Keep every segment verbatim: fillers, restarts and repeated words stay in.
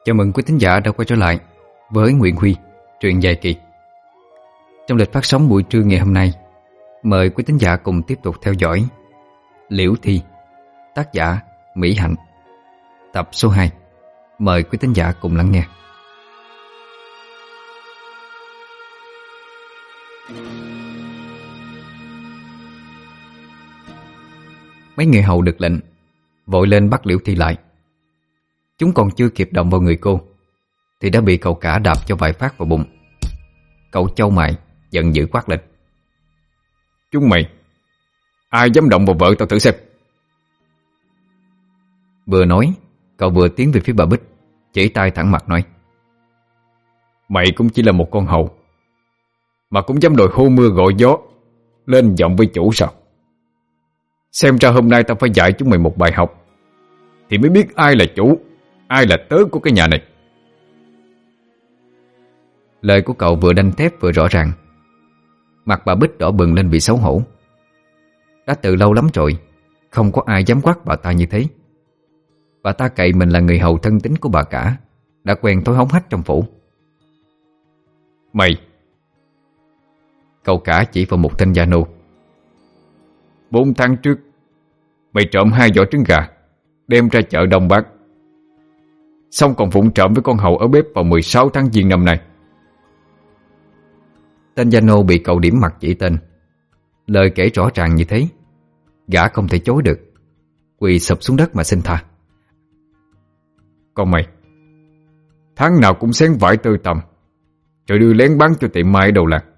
Chào mừng quý thính giả đã quay trở lại với Nguyễn Huy, truyện dài kỳ. Trong lịch phát sóng buổi trưa ngày hôm nay, mời quý thính giả cùng tiếp tục theo dõi Liễu Thi, tác giả Mỹ Hạnh, tập số hai. Mời quý thính giả cùng lắng nghe. Mấy người hầu được lệnh vội lên bắt Liễu Thi lại. Chúng còn chưa kịp động vào người cô thì đã bị cậu cả đạp cho vài phát vào bụng. Cậu chau mày giận dữ quát lên: Chúng mày, ai dám động vào vợ tao thử xem. Vừa nói, cậu vừa tiến về phía bà Bích, chỉ tay thẳng mặt nói: Mày cũng chỉ là một con hầu mà cũng dám đòi hô mưa gọi gió, lên giọng với chủ sao? Xem ra hôm nay tao phải dạy chúng mày một bài học thì mới biết ai là chủ, ai là tớ của cái nhà này. Lời của cậu vừa đanh thép vừa rõ ràng. Mặt bà Bích đỏ bừng lên vì xấu hổ. Đã từ lâu lắm rồi không có ai dám quát bà ta như thế. Bà ta cậy mình là người hầu thân tín của bà cả, đã quen thói hống hách trong phủ. Mày! Cậu cả chỉ vào một tên gia nô. Bốn tháng trước mày trộm hai giỏ trứng gà đem ra chợ đông bán, xong còn vụng trộm với con hầu ở bếp vào mười sáu tháng giêng năm nay. Tên gia nô bị cậu điểm mặt chỉ tên. Lời kể rõ ràng như thế, gã không thể chối được, quỳ sụp xuống đất mà xin tha. Còn mày, tháng nào cũng xén vải tơ tằm rồi đưa lén bán cho tiệm mai ở đầu làng.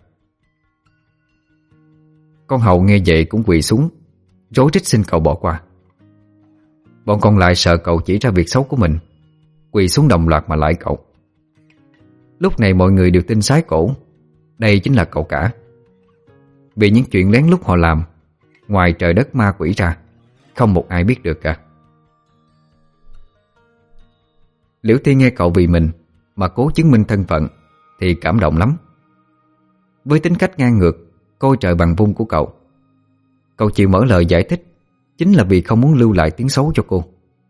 Con hầu nghe vậy cũng quỳ xuống, rối rít xin cậu bỏ qua. Bọn còn lại sợ cậu chỉ ra việc xấu của mình, quỳ xuống đồng loạt mà lại cậu. Lúc này mọi người đều tin sái cổ đây chính là cậu cả. Vì những chuyện lén lút họ làm, ngoài trời đất ma quỷ ra, không một ai biết được cả. Liễu Thi nghe cậu vì mình mà cố chứng minh thân phận thì cảm động lắm. Với tính cách ngang ngược, coi trời bằng vung của cậu, cậu chịu mở lời giải thích chính là vì không muốn lưu lại tiếng xấu cho cô.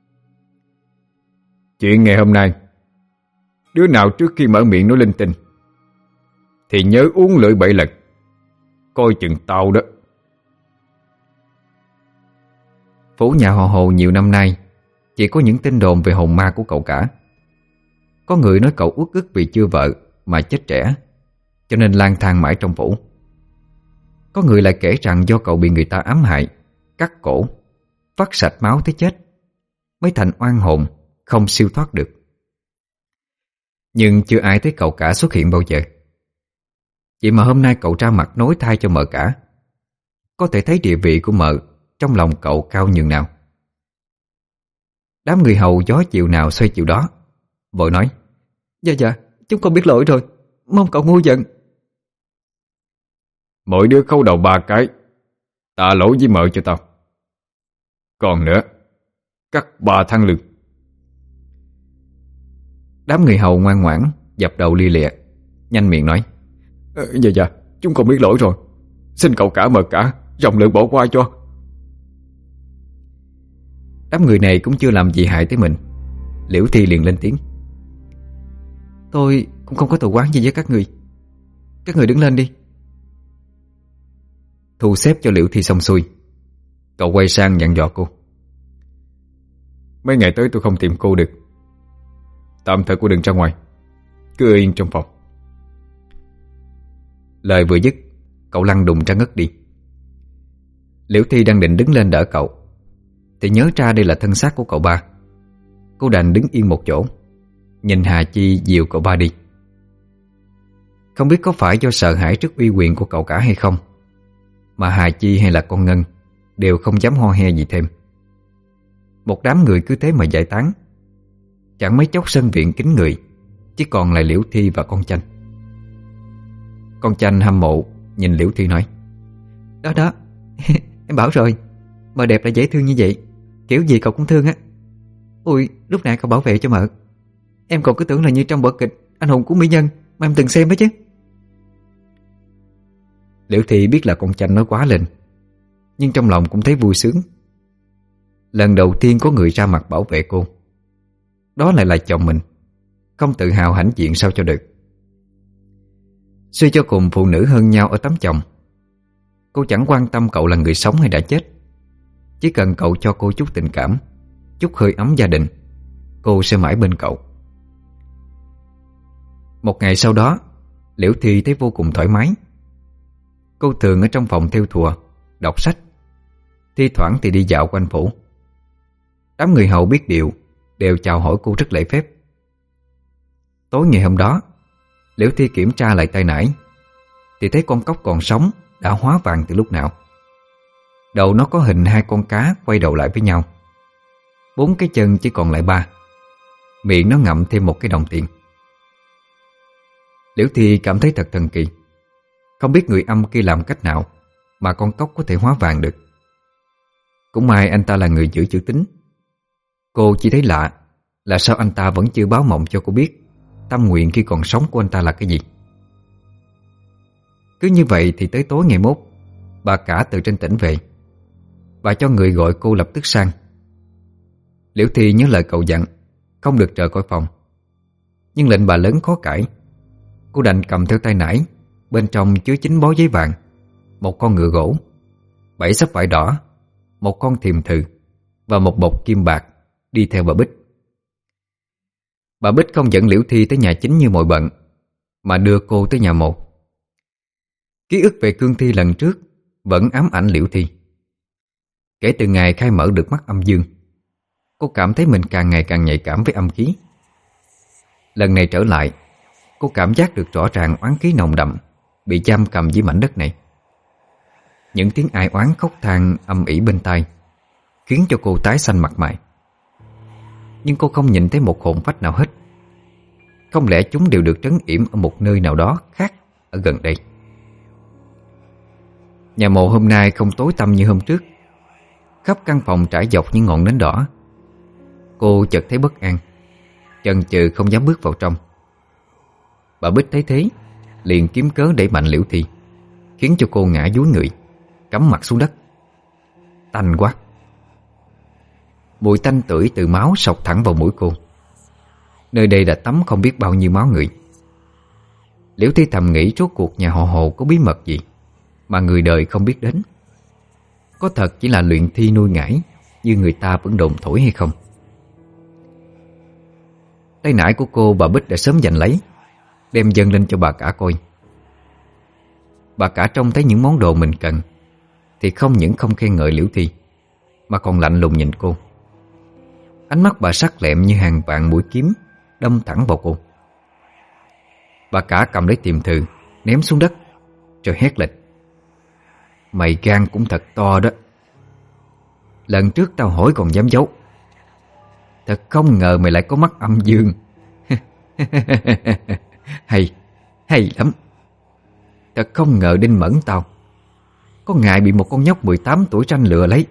Chuyện ngày hôm nay, đứa nào trước khi mở miệng nói linh tinh thì nhớ uống lưỡi bảy lần, coi chừng tao đó. Phủ nhà họ Hồ nhiều năm nay chỉ có những tin đồn về hồn ma của cậu cả. Có người nói cậu uất ức vì chưa vợ mà chết trẻ, cho nên lang thang mãi trong phủ. Có người lại kể rằng do cậu bị người ta ám hại, cắt cổ, vắt sạch máu tới chết, mới thành oan hồn, không siêu thoát được. Nhưng chưa ai thấy cậu cả xuất hiện bao giờ. Vậy mà hôm nay cậu ra mặt nối thay cho mợ cả. Có thể thấy địa vị của mợ trong lòng cậu cao nhường nào. Đám người hầu gió chiều nào xoay chiều đó, vội nói: Dạ dạ, chúng con biết lỗi rồi, mong cậu ngu giận. Mỗi đứa khấu đầu ba cái, tạ lỗi với mợ cho tao. Còn nữa, cắt ba tháng lương. Đám người hầu ngoan ngoãn dập đầu lia lịa, nhanh miệng nói: ờ, Dạ dạ, chúng con biết lỗi rồi, xin cậu cả mợ cả rộng lượng bỏ qua cho. Đám người này cũng chưa làm gì hại tới mình. Liễu Thi liền lên tiếng: Tôi cũng không có thù oán gì với các người, các người đứng lên đi. Thu xếp cho Liễu Thi xong xuôi, cậu quay sang dặn dò cô: Mấy ngày tới tôi không tìm cô được, tạm thời cô đừng ra ngoài, cứ yên trong phòng. Lời vừa dứt, cậu lăn đùng ra ngất đi. Liễu Thi đang định đứng lên đỡ cậu thì nhớ ra đây là thân xác của cậu ba. Cô đành đứng yên một chỗ, nhìn Hà Chi dìu cậu ba đi. Không biết có phải do sợ hãi trước uy quyền của cậu cả hay không, mà Hà Chi hay là con Ngân đều không dám ho he gì thêm. Một đám người cứ thế mà giải tán. Chẳng mấy chốc sân viện kín người, chỉ còn lại Liễu Thi và con Chanh. Con Chanh hâm mộ nhìn Liễu Thi nói: Đó đó, em bảo rồi, mợ đẹp là dễ thương như vậy, kiểu gì cậu cũng thương á. Ui, lúc nãy cậu bảo vệ cho mợ, em còn cứ tưởng là như trong vở kịch Anh hùng của mỹ nhân mà em từng xem đó chứ. Liễu Thi biết là con Chanh nói quá lên, nhưng trong lòng cũng thấy vui sướng. Lần đầu tiên có người ra mặt bảo vệ cô, đó lại là chồng mình, không tự hào hãnh diện sao cho được. Suy cho cùng phụ nữ hơn nhau ở tấm chồng. Cô chẳng quan tâm cậu là người sống hay đã chết. Chỉ cần cậu cho cô chút tình cảm, chút hơi ấm gia đình, cô sẽ mãi bên cậu. Một ngày sau đó, Liễu Thi thấy vô cùng thoải mái. Cô thường ở trong phòng thêu thùa, đọc sách, thi thoảng thì đi dạo quanh phủ. Đám người hầu biết điều đều chào hỏi cô rất lễ phép. Tối ngày hôm đó, Liễu Thi kiểm tra lại tay nải thì thấy con cóc còn sống đã hóa vàng từ lúc nào. Đầu nó có hình hai con cá quay đầu lại với nhau. Bốn cái chân chỉ còn lại ba. Miệng nó ngậm thêm một cái đồng tiền. Liễu Thi cảm thấy thật thần kỳ. Không biết người âm kia làm cách nào mà con cóc có thể hóa vàng được. Cũng may anh ta là người giữ chữ tín. Cô chỉ thấy lạ là sao anh ta vẫn chưa báo mộng cho cô biết tâm nguyện khi còn sống của anh ta là cái gì. Cứ như vậy thì tới tối ngày mốt, bà cả từ trên tỉnh về. Bà cho người gọi cô lập tức sang. Liễu Thi nhớ lời cậu dặn không được rời khỏi phòng. Nhưng lệnh bà lớn khó cãi. Cô đành cầm theo tay nải, bên trong chứa chín bó giấy vàng, một con ngựa gỗ, bảy xấp vải đỏ, một con thiềm thừ và một bọc kim bạc, đi theo bà Bích. Bà Bích không dẫn Liễu Thi tới nhà chính như mọi bận, mà đưa cô tới nhà một. Ký ức về cương thi lần trước vẫn ám ảnh Liễu Thi. Kể từ ngày khai mở được mắt âm dương, cô cảm thấy mình càng ngày càng nhạy cảm với âm khí. Lần này trở lại, cô cảm giác được rõ ràng oán khí nồng đậm bị giam cầm dưới mảnh đất này. Những tiếng ai oán khóc than âm ỉ bên tai khiến cho cô tái xanh mặt mày. Nhưng cô không nhìn thấy một hồn phách nào hết. Không lẽ chúng đều được trấn yểm ở một nơi nào đó khác ở gần đây? Nhà mộ hôm nay không tối tăm như hôm trước. Khắp căn phòng trải dọc những ngọn nến đỏ. Cô chợt thấy bất an, chần chừ không dám bước vào trong. Bà Bích thấy thế liền kiếm cớ đẩy mạnh Liễu Thi, khiến cho cô ngã dúi người, cắm mặt xuống đất. Tanh quá. Mùi tanh tưởi từ máu sộc thẳng vào mũi cô. Nơi đây đã tắm không biết bao nhiêu máu người. Liễu Thi thầm nghĩ rốt cuộc nhà họ Hồ có bí mật gì mà người đời không biết đến. Có thật chỉ là luyện thi nuôi ngải như người ta vẫn đồn thổi hay không? Tay nải của cô bà Bích đã sớm giành lấy, đem dâng lên cho bà cả coi. Bà cả trông thấy những món đồ mình cần thì không những không khen ngợi Liễu Thi, mà còn lạnh lùng nhìn cô. Ánh mắt bà sắc lẹm như hàng vạn mũi kiếm đâm thẳng vào cô. Bà cả cầm lấy tiềm thừ ném xuống đất rồi hét lên: "Mày gan cũng thật to đó. Lần trước tao hỏi còn dám giấu. Thật không ngờ mày lại có mắt âm dương." Hay, hay lắm. Thật không ngờ Đinh Mẫn tao có ngày bị một con nhóc mười tám tuổi tranh lừa lấy.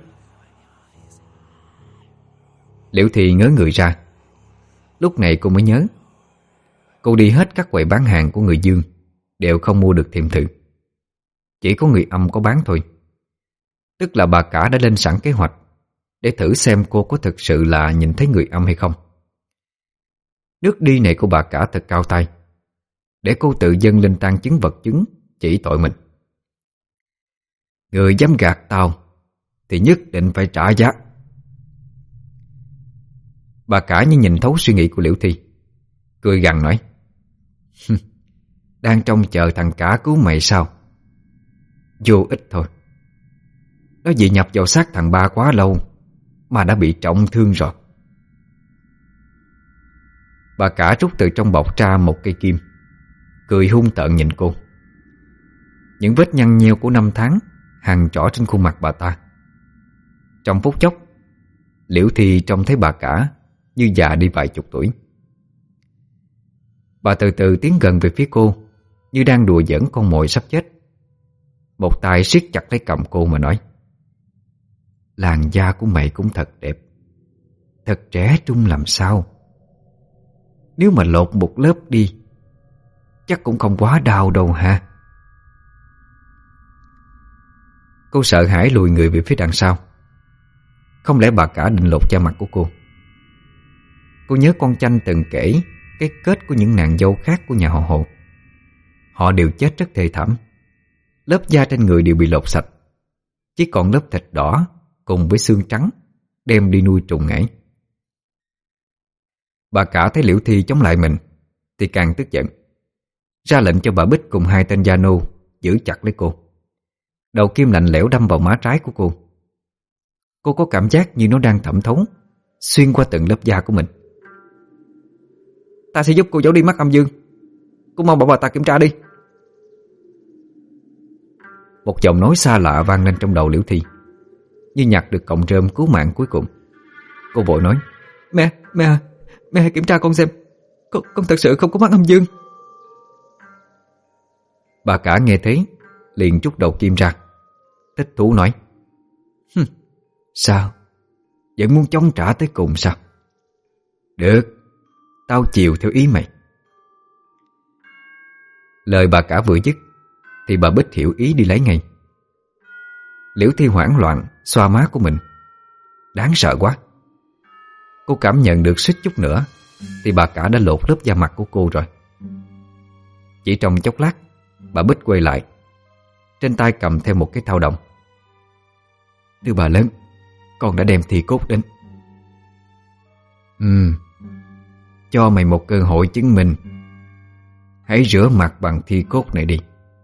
Liễu Thi ngớ người ra. Lúc này cô mới nhớ, cô đi hết các quầy bán hàng của người Dương đều không mua được thiềm thử. Chỉ có người âm có bán thôi. Tức là bà cả đã lên sẵn kế hoạch để thử xem cô có thực sự là nhìn thấy người âm hay không. Nước đi này của bà cả thật cao tay, để cô tự dâng lên tang chứng vật chứng chỉ tội mình. Người dám gạt tao thì nhất định phải trả giá. Bà cả như nhìn thấu suy nghĩ của Liễu Thi, cười gằn nói: "Đang trông chờ thằng cả cứu mày sao? Vô ích thôi. Nó vì nhập vào xác thằng ba quá lâu mà đã bị trọng thương rồi." Bà cả rút từ trong bọc ra một cây kim, cười hung tợn nhìn cô. Những vết nhăn nheo của năm tháng hằn rõ trên khuôn mặt bà ta. Trong phút chốc, Liễu Thi trông thấy bà cả như già đi vài chục tuổi. Bà từ từ tiến gần về phía cô, như đang đùa giỡn con mồi sắp chết. Một tay siết chặt lấy cầm cô mà nói: "Làn da của mày cũng thật đẹp, thật trẻ trung làm sao. Nếu mà lột một lớp đi chắc cũng không quá đau đâu ha." Cô sợ hãi lùi người về phía đằng sau. Không lẽ bà cả định lột da mặt của cô? Cô nhớ con Chanh từng kể cái kết của những nàng dâu khác của nhà họ Hồ. Họ đều chết rất thê thảm. Lớp da trên người đều bị lột sạch, chỉ còn lớp thịt đỏ cùng với xương trắng đem đi nuôi trùng ngải. Bà cả thấy Liễu Thi chống lại mình thì càng tức giận, ra lệnh cho bà Bích cùng hai tên gia nô giữ chặt lấy cô. Đầu kim lạnh lẽo đâm vào má trái của cô. Cô có cảm giác như nó đang thẩm thấu xuyên qua từng lớp da của mình. Ta sẽ giúp cô giấu đi mắt âm dương. Cô mau bảo bà ta kiểm tra đi. Một giọng nói xa lạ vang lên trong đầu Liễu Thi, như nhặt được cọng rơm cứu mạng cuối cùng. Cô vội nói: Mẹ, mẹ, mẹ hãy kiểm tra con xem. Con, con thật sự không có mắt âm dương. Bà cả nghe thấy liền trút đầu kim ra, thích thú nói: Hừm, sao? Vẫn muốn chống trả tới cùng sao? Được, tao chiều theo ý mày. Lời bà cả vừa dứt thì bà Bích hiểu ý đi lấy ngay. Liễu Thi hoảng loạn xoa má của mình. Đáng sợ quá. Cô cảm nhận được suýt chút nữa thì bà cả đã lột lớp da mặt của cô rồi. Chỉ trong chốc lát, bà Bích quay lại, trên tay cầm theo một cái thao đồng. Thưa bà lớn, con đã đem thi cốt đến. Ừ, cho mày một cơ hội chứng minh. Hãy rửa mặt bằng thi cốt này đi.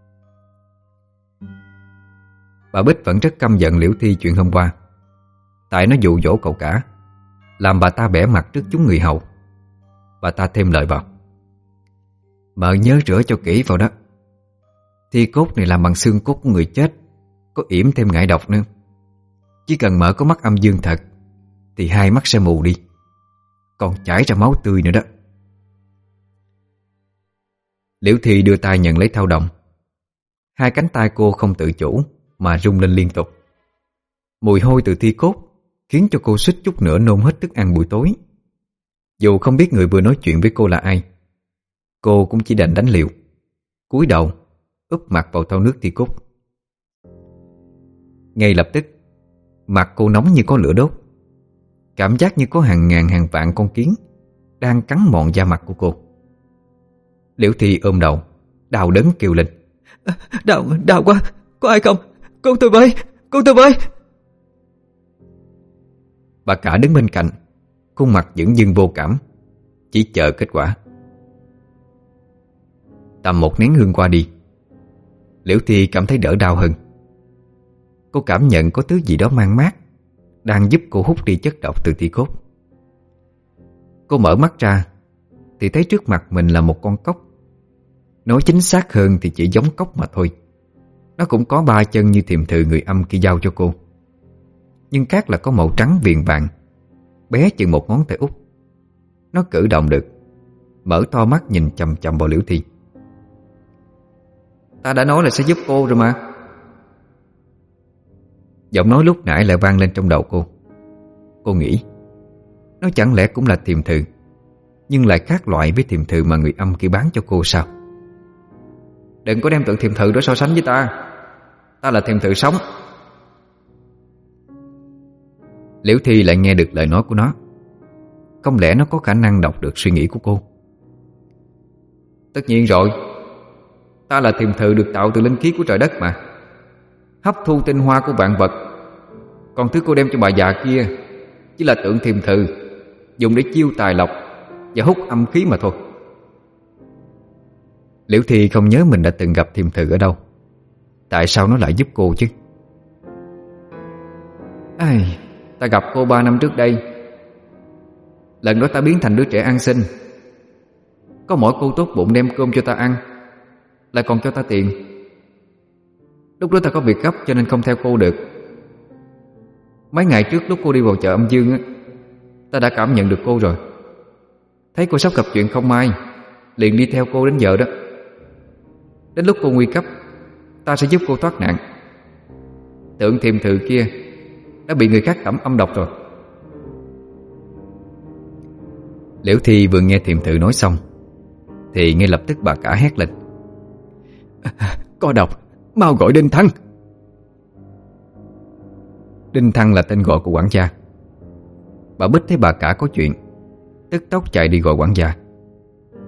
Bà Bích vẫn rất căm giận Liễu Thi chuyện hôm qua, tại nó dụ dỗ cậu cả, làm bà ta bẻ mặt trước chúng người hầu. Bà ta thêm lời vào: Mợ nhớ rửa cho kỹ vào đó. Thi cốt này làm bằng xương cốt của người chết, có yểm thêm ngải độc nữa. Chỉ cần mợ có mắt âm dương thật thì hai mắt sẽ mù đi, còn chảy ra máu tươi nữa đó. Liễu Thi đưa tay nhận lấy thao đồng. Hai cánh tay cô không tự chủ mà rung lên liên tục. Mùi hôi từ thi cốt khiến cho cô suýt chút nữa nôn hết thức ăn buổi tối. Dù không biết người vừa nói chuyện với cô là ai, cô cũng chỉ đành đánh liều, cúi đầu úp mặt vào thau nước thi cốt. Ngay lập tức, mặt cô nóng như có lửa đốt, cảm giác như có hàng ngàn hàng vạn con kiến đang cắn mòn da mặt của cô. Liễu Thi ôm đầu, đau đớn kêu lên: à, Đau, đau quá, có ai không? Con tôi với, con tôi với. Bà cả đứng bên cạnh, khuôn mặt dửng dưng vô cảm, chỉ chờ kết quả. Tầm một nén hương qua đi, Liễu Thi cảm thấy đỡ đau hơn. Cô cảm nhận có thứ gì đó mang mát đang giúp cô hút đi chất độc từ thi cốt. Cô mở mắt ra thì thấy trước mặt mình là một con cóc. Nói chính xác hơn thì chỉ giống cóc mà thôi. Nó cũng có ba chân như thiềm thự người âm kia giao cho cô, nhưng khác là có màu trắng viền vàng, bé chừng một ngón tay út. Nó cử động được, mở to mắt nhìn chằm chằm vào Liễu Thi. Ta đã nói là sẽ giúp cô rồi mà. Giọng nói lúc nãy lại vang lên trong đầu cô. Cô nghĩ, nó chẳng lẽ cũng là thiềm thự, nhưng lại khác loại với thiềm thự mà người âm kia bán cho cô sao? Đừng có đem tượng thiềm thự đó so sánh với ta. Ta là thiềm thự sống. Liễu Thi lại nghe được lời nói của nó. Không lẽ nó có khả năng đọc được suy nghĩ của cô? Tất nhiên rồi. Ta là thiềm thự được tạo từ linh khí của trời đất mà, hấp thu tinh hoa của vạn vật. Còn thứ cô đem cho bà già kia chỉ là tượng thiềm thự dùng để chiêu tài lộc và hút âm khí mà thôi. Liễu Thi không nhớ mình đã từng gặp thiềm thự ở đâu. Tại sao nó lại giúp cô chứ? Ai, ta gặp cô ba năm trước đây. Lần đó ta biến thành đứa trẻ ăn xin. Có mỗi cô tốt bụng đem cơm cho ta ăn, lại còn cho ta tiền. Lúc đó ta có việc gấp cho nên không theo cô được. Mấy ngày trước lúc cô đi vào chợ âm dương á, ta đã cảm nhận được cô rồi. Thấy cô sắp gặp chuyện không may, liền đi theo cô đến giờ đó. Đến lúc cô nguy cấp, ta sẽ giúp cô thoát nạn. Tượng thiềm thự kia đã bị người khác tẩm âm độc rồi. Liễu Thi vừa nghe thiềm thự nói xong thì ngay lập tức bà cả hét lên: à, có độc, mau gọi Đinh Thăng. Đinh Thăng là tên gọi của quản gia. Bà Bích thấy bà cả có chuyện, tức tốc chạy đi gọi quản gia.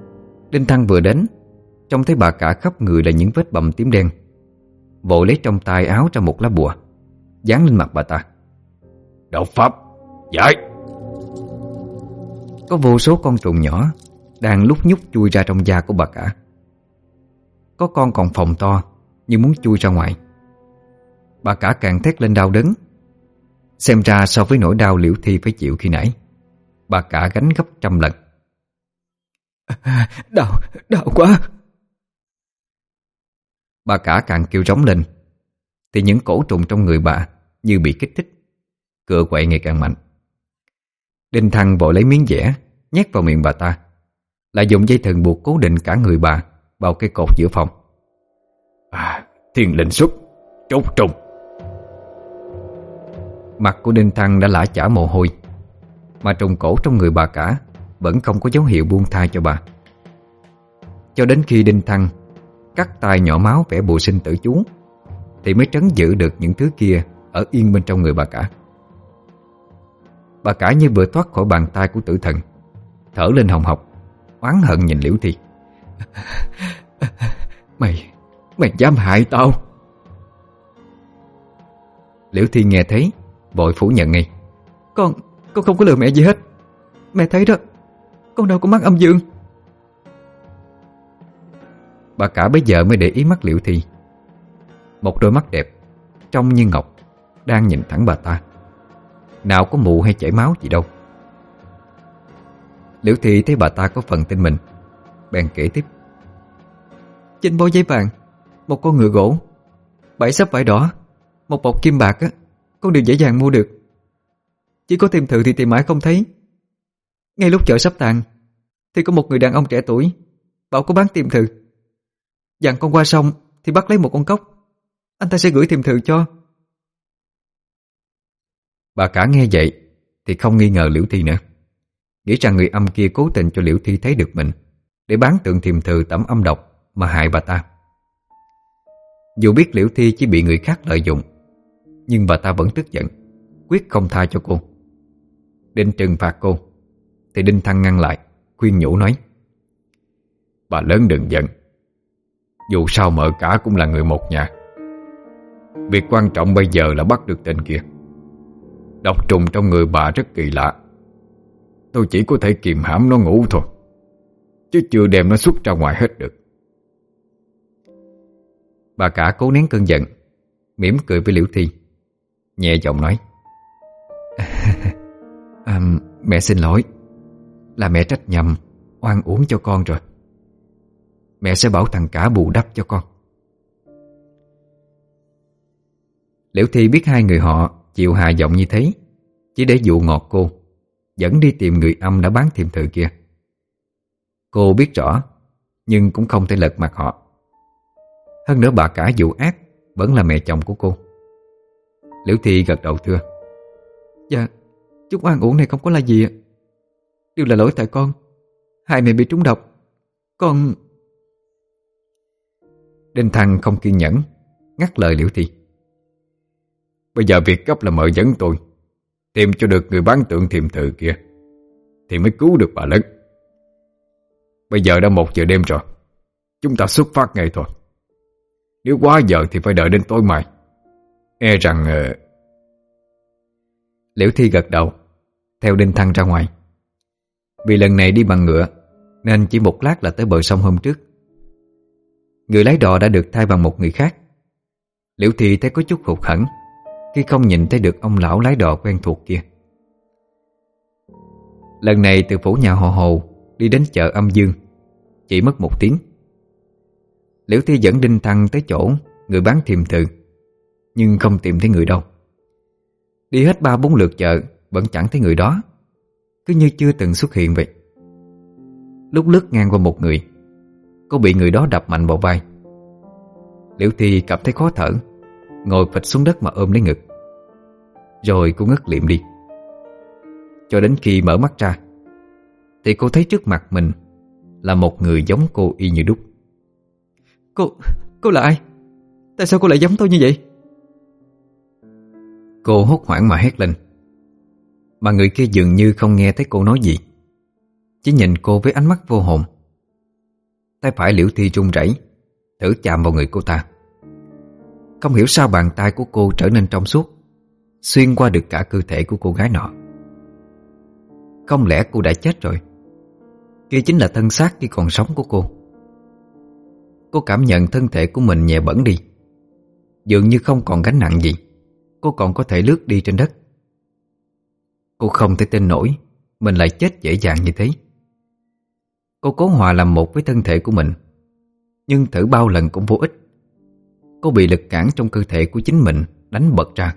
Đinh Thăng vừa đến, trông thấy bà cả khắp người là những vết bầm tím đen, vội lấy trong tay áo ra một lá bùa, dán lên mặt bà ta. Đạo pháp giải. Có vô số con trùng nhỏ đang lúc nhúc chui ra trong da của bà cả. Có con còn phồng to như muốn chui ra ngoài. Bà cả càng thét lên đau đớn. Xem ra so với nỗi đau Liễu Thi phải chịu khi nãy, bà cả gánh gấp trăm lần. Đau, đau quá. Bà cả càng kêu rống lên thì những cổ trùng trong người bà như bị kích thích, cựa quậy ngày càng mạnh. Đinh Thăng vội lấy miếng dẻ nhét vào miệng bà ta, lại dùng dây thừng buộc cố định cả người bà vào cây cột giữa phòng. À, thiên linh xuất, trốt trùng. Mặt của Đinh Thăng đã lã chả mồ hôi, mà trùng cổ trong người bà cả vẫn không có dấu hiệu buông tha cho bà. Cho đến khi Đinh Thăng cắt tay nhỏ máu vẽ bùa sinh tử chú thì mới trấn giữ được những thứ kia ở yên bên trong người bà cả. Bà cả như vừa thoát khỏi bàn tay của tử thần, thở lên hồng hộc, oán hận nhìn Liễu Thi. Mày, mày dám hại tao. Liễu Thi nghe thấy vội phủ nhận ngay. Con, con không có lừa mẹ gì hết. Mẹ thấy đó, con đâu có mắc âm dương. Bà cả bây giờ mới để ý mắt Liễu Thi. Một đôi mắt đẹp, trông như ngọc, đang nhìn thẳng bà ta. Nào có mù hay chảy máu gì đâu. Liễu Thi thấy bà ta có phần tin mình, bèn kể tiếp. Trên bó giấy vàng, một con ngựa gỗ, bảy xấp vải đỏ, một bọc kim bạc á, con đều dễ dàng mua được. Chỉ có tìm thử thì tìm mãi không thấy. Ngay lúc chợ sắp tàn thì có một người đàn ông trẻ tuổi bảo có bán tìm thử, dặn con qua sông thì bắt lấy một con cóc, anh ta sẽ gửi tìm thử cho. Bà cả nghe vậy thì không nghi ngờ Liễu Thi nữa, nghĩ rằng người âm kia cố tình cho Liễu Thi thấy được mình để bán tượng thiềm thử tẩm âm độc mà hại bà ta. Dù biết Liễu Thi chỉ bị người khác lợi dụng, nhưng bà ta vẫn tức giận, quyết không tha cho cô. Định trừng phạt cô thì Đinh Thăng ngăn lại, khuyên nhủ nói. Bà lớn đừng giận. Dù sao mợ cả cũng là người một nhà. Việc quan trọng bây giờ là bắt được tên kia. Độc trùng trong người bà rất kỳ lạ. Tôi chỉ có thể kìm hãm nó ngủ thôi, chứ chưa đem nó xuất ra ngoài hết được. Bà cả cố nén cơn giận, mỉm cười với Liễu Thi, nhẹ giọng nói. à, Mẹ xin lỗi, là mẹ trách nhầm, oan uổng cho con rồi. Mẹ sẽ bảo thằng cả bù đắp cho con. Liễu Thi biết hai người họ chịu hạ giọng như thế chỉ để dụ ngọt cô, dẫn đi tìm người âm đã bán thiềm thử kia. Cô biết rõ, nhưng cũng không thể lật mặt họ. Hơn nữa bà cả dụ ác vẫn là mẹ chồng của cô. Liễu Thi gật đầu thưa. Dạ, chút oan uổng này không có là gì ạ. Đều là lỗi tại con, hai mẹ bị trúng độc. Con... Đinh Thăng không kiên nhẫn, ngắt lời Liễu Thi. Bây giờ việc gấp là mợ dẫn tôi tìm cho được người bán tượng thiềm thử kia thì mới cứu được bà lớn. Bây giờ đã một giờ đêm rồi, chúng ta xuất phát ngay thôi. Nếu quá giờ thì phải đợi đến tối mai. E rằng... Uh... Liễu Thi gật đầu, theo Đinh Thăng ra ngoài. Vì lần này đi bằng ngựa nên chỉ một lát là tới bờ sông hôm trước. Người lái đò đã được thay bằng một người khác. Liễu Thi thấy có chút hụt hẫng khi không nhìn thấy được ông lão lái đò quen thuộc kia. Lần này từ phủ nhà họ Hồ đi đến chợ Âm Dương chỉ mất một tiếng. Liễu Thi dẫn Đinh Thăng tới chỗ người bán thiềm thử, nhưng không tìm thấy người đâu. Đi hết ba bốn lượt chợ vẫn chẳng thấy người đó, cứ như chưa từng xuất hiện vậy. Lúc lướt ngang qua một người, cô bị người đó đập mạnh vào vai. Liễu Thi cảm thấy khó thở, ngồi phịch xuống đất mà ôm lấy ngực. Rồi cô ngất liệm đi. Cho đến khi mở mắt ra thì cô thấy trước mặt mình là một người giống cô y như đúc. Cô, cô là ai? Tại sao cô lại giống tôi như vậy? Cô hốt hoảng mà hét lên. Mà người kia dường như không nghe thấy cô nói gì, chỉ nhìn cô với ánh mắt vô hồn. Tay phải Liễu Thi run rẩy, thử chạm vào người cô ta. Không hiểu sao bàn tay của cô trở nên trong suốt, xuyên qua được cả cơ thể của cô gái nọ. Không lẽ cô đã chết rồi? Kia chính là thân xác khi còn sống của cô. Cô cảm nhận thân thể của mình nhẹ bẫng đi, dường như không còn gánh nặng gì. Cô còn có thể lướt đi trên đất. Cô không thể tin nổi mình lại chết dễ dàng như thế. Cô cố hòa làm một với thân thể của mình, nhưng thử bao lần cũng vô ích. Cô bị lực cản trong cơ thể của chính mình đánh bật ra.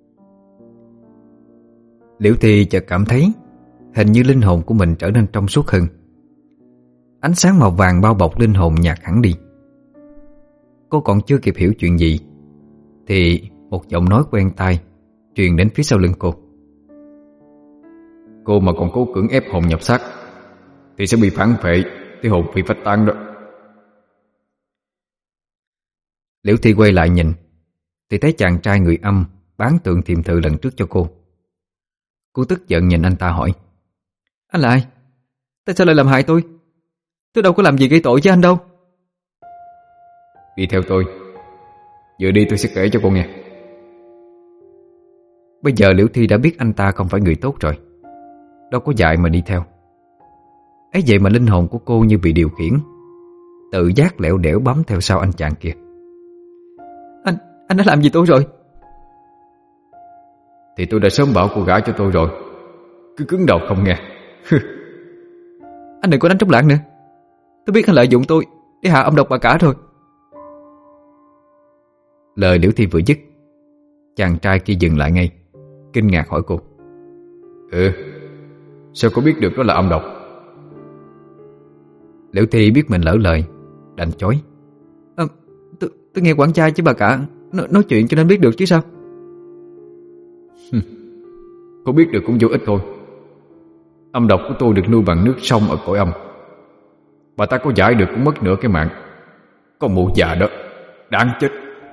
Liễu Thi chợt cảm thấy hình như linh hồn của mình trở nên trong suốt hơn. Ánh sáng màu vàng bao bọc linh hồn nhạt hẳn đi. Cô còn chưa kịp hiểu chuyện gì thì một giọng nói quen tai truyền đến phía sau lưng cô. Cô mà còn cố cưỡng ép hồn nhập xác thì sẽ bị phản phệ tới hồn phi phách tán đó. Liễu Thi quay lại nhìn thì thấy chàng trai người âm bán tượng thiềm thự lần trước cho cô. Cô tức giận nhìn anh ta hỏi: Anh là ai? Tại sao lại làm hại tôi? Tôi đâu có làm gì gây tội với anh đâu. Đi theo tôi, vừa đi tôi sẽ kể cho cô nghe. Bây giờ Liễu Thi đã biết anh ta không phải người tốt rồi, đâu có dại mà đi theo. Ấy vậy mà linh hồn của cô như bị điều khiển, tự giác lẻo đẻo bám theo sau anh chàng kia. Anh, anh đã làm gì tôi rồi? Thì tôi đã sớm bảo cô gả cho tôi rồi, cứ cứng đầu không nghe. Anh đừng có đánh trống lảng nữa. Tôi biết anh lợi dụng tôi để hạ âm độc bà cả rồi. Lời Liễu Thi vừa dứt, chàng trai kia dừng lại ngay, kinh ngạc hỏi cô: Ừ, sao cô biết được đó là âm độc? Liễu Thi biết mình lỡ lời, đành chối: à, tôi, tôi nghe quản trai với bà cả nói, nói chuyện cho nên biết được chứ sao. Cô biết được cũng vô ích thôi. Âm độc của tôi được nuôi bằng nước sông ở cõi âm. Bà ta có giải được cũng mất nửa cái mạng. Con mụ già đó đáng chết.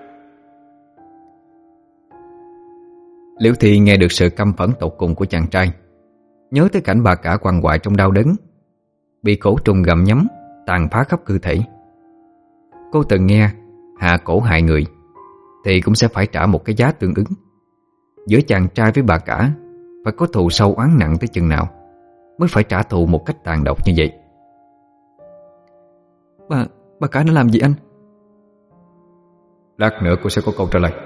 Liễu Thi nghe được sự căm phẫn tột cùng của chàng trai, nhớ tới cảnh bà cả quằn quại trong đau đớn, bị cổ trùng gặm nhấm tàn phá khắp cơ thể. Cô từng nghe hạ cổ hại người thì cũng sẽ phải trả một cái giá tương ứng. Giữa chàng trai với bà cả phải có thù sâu oán nặng tới chừng nào mới phải trả thù một cách tàn độc như vậy. Bà, bà cả nó làm gì anh? Lát nữa cô sẽ có câu trả lời.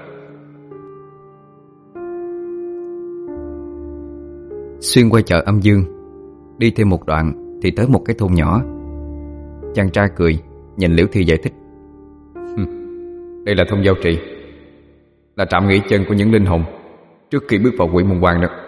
Xuyên qua chợ Âm Dương, đi thêm một đoạn thì tới một cái thôn nhỏ. Chàng trai cười nhìn Liễu Thi giải thích: Đây là thôn Giao Trì, là trạm nghỉ chân của những linh hồn trước khi bước vào quỷ môn quan đó.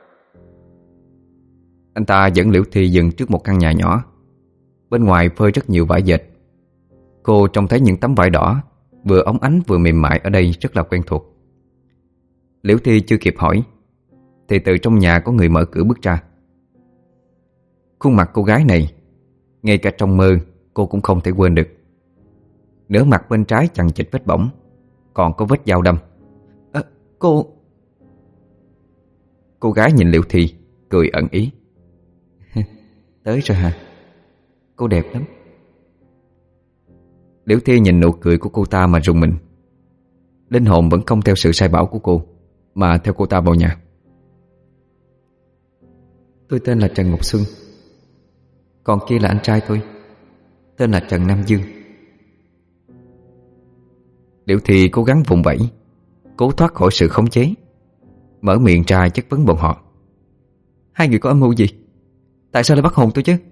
Anh ta dẫn Liễu Thi dừng trước một căn nhà nhỏ. Bên ngoài phơi rất nhiều vải dệt. Cô trông thấy những tấm vải đỏ vừa óng ánh vừa mềm mại ở đây rất là quen thuộc. Liễu Thi chưa kịp hỏi thì từ trong nhà có người mở cửa bước ra. Khuôn mặt cô gái này, ngay cả trong mơ cô cũng không thể quên được. Nửa mặt bên trái chằng chịt vết bỏng, còn có vết dao đâm. À, cô... Cô gái nhìn Liễu Thi, cười ẩn ý. Tới rồi hả? Cô đẹp lắm. Liễu Thi nhìn nụ cười của cô ta mà rùng mình. Linh hồn vẫn không theo sự sai bảo của cô mà theo cô ta vào nhà. Tôi tên là Trần Ngọc Xuân, còn kia là anh trai tôi, tên là Trần Nam Dương. Liễu Thi cố gắng vùng vẫy, cố thoát khỏi sự khống chế, mở miệng ra chất vấn bọn họ. Hai người có âm mưu gì? Tại sao lại bắt hồn tôi chứ?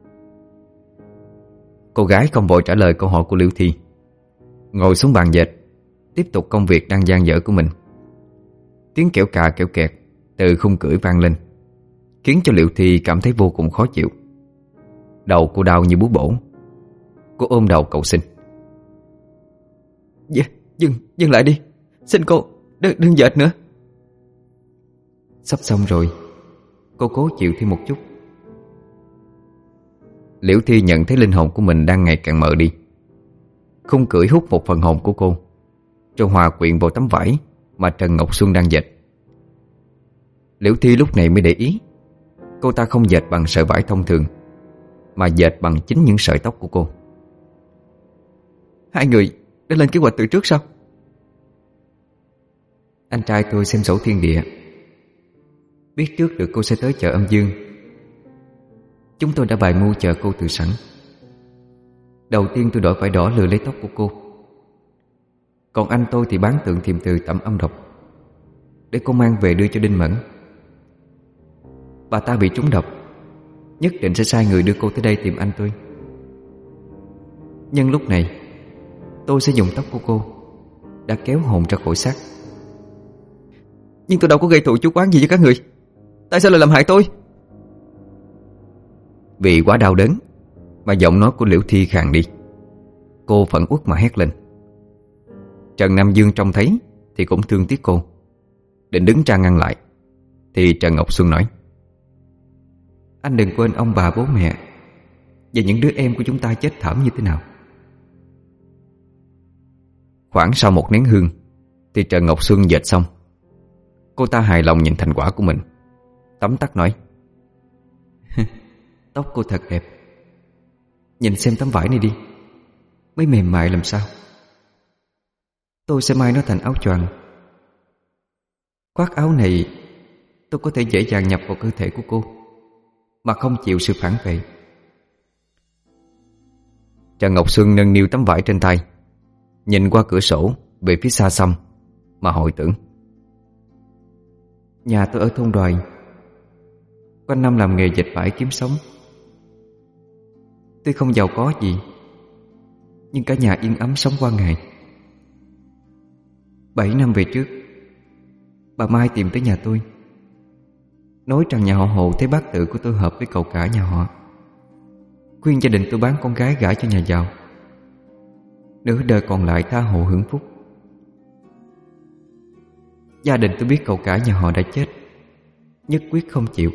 Cô gái không vội trả lời câu hỏi của Liễu Thi, ngồi xuống bàn dệt, tiếp tục công việc đang dang dở của mình. Tiếng kẽo cà kẽo kẹt từ khung cửa vang lên, khiến cho Liễu Thi cảm thấy vô cùng khó chịu. Đầu cô đau như búa bổ. Cô ôm đầu cầu xin: Dạ, dừng, dừng lại đi. Xin cô, đừng, đừng dệt nữa. Sắp xong rồi, cô cố chịu thêm một chút. Liễu Thi nhận thấy linh hồn của mình đang ngày càng mờ đi. Khung cưỡi hút một phần hồn của cô, rồi hòa quyện vào tấm vải mà Trần Ngọc Xuân đang dệt. Liễu Thi lúc này mới để ý, cô ta không dệt bằng sợi vải thông thường, mà dệt bằng chính những sợi tóc của cô. Hai người đã lên kế hoạch từ trước sao? Anh trai tôi xem sổ thiên địa, biết trước được cô sẽ tới chợ âm dương. Chúng tôi đã bài mưu chờ cô từ sẵn. Đầu tiên tôi đổi vải đỏ lừa lấy tóc của cô, còn anh tôi thì bán tượng thiềm từ tẩm âm độc để cô mang về đưa cho Đinh Mẫn. Bà ta bị trúng độc, nhất định sẽ sai người đưa cô tới đây tìm anh tôi. Nhân lúc này, tôi sẽ dùng tóc của cô đã kéo hồn ra khỏi xác. Nhưng tôi đâu có gây thù chuốc oán gì với các người. Tại sao lại làm hại tôi? Vì quá đau đớn mà giọng nói của Liễu Thi khàn đi. Cô phẫn uất mà hét lên. Trần Nam Dương trông thấy thì cũng thương tiếc cô, định đứng ra ngăn lại, thì Trần Ngọc Xuân nói: Anh đừng quên ông bà bố mẹ và những đứa em của chúng ta chết thảm như thế nào. Khoảng sau một nén hương thì Trần Ngọc Xuân dệt xong. Cô ta hài lòng nhìn thành quả của mình, tấm tắc nói: Tóc cô thật đẹp. Nhìn xem tấm vải này đi, mới mềm mại làm sao. Tôi sẽ may nó thành áo choàng. Khoác áo này tôi có thể dễ dàng nhập vào cơ thể của cô mà không chịu sự phản vệ. Trần Ngọc Xuân nâng niu tấm vải trên tay, nhìn qua cửa sổ về phía xa xăm mà hồi tưởng. Nhà tôi ở thôn Đoài, quanh năm làm nghề dệt vải kiếm sống. Tuy không giàu có gì, nhưng cả nhà yên ấm sống qua ngày. Bảy năm về trước, bà Mai tìm tới nhà tôi, nói rằng nhà họ Hồ thấy bát tự của tôi hợp với cậu cả nhà họ, khuyên gia đình tôi bán con gái gả cho nhà giàu, nửa đời còn lại tha hồ hưởng phúc. Gia đình tôi biết cậu cả nhà họ đã chết, nhất quyết không chịu.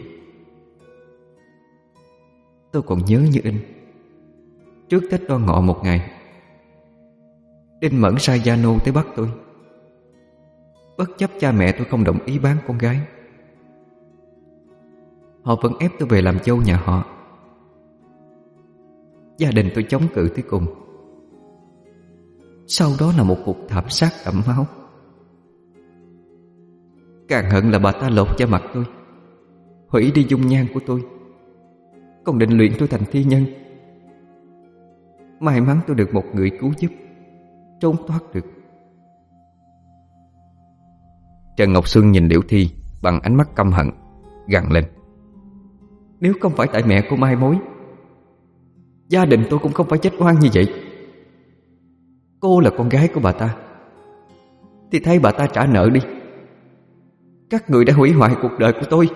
Tôi còn nhớ như in. Trước Tết Đoan Ngọ một ngày, Đinh Mẫn sai gia nô tới bắt tôi. Bất chấp cha mẹ tôi không đồng ý bán con gái, họ vẫn ép tôi về làm dâu nhà họ. Gia đình tôi chống cự tới cùng. Sau đó là một cuộc thảm sát đẫm máu. Càng hận là bà ta lột da mặt tôi, hủy đi dung nhan của tôi, còn định luyện tôi thành thi nhân. May mắn tôi được một người cứu giúp, trốn thoát được. Trần Ngọc Xuân nhìn Liễu Thi bằng ánh mắt căm hận, gằn lên: Nếu không phải tại mẹ cô mai mối, gia đình tôi cũng không phải chết oan như vậy. Cô là con gái của bà ta, thì thay bà ta trả nợ đi. Các người đã hủy hoại cuộc đời của tôi.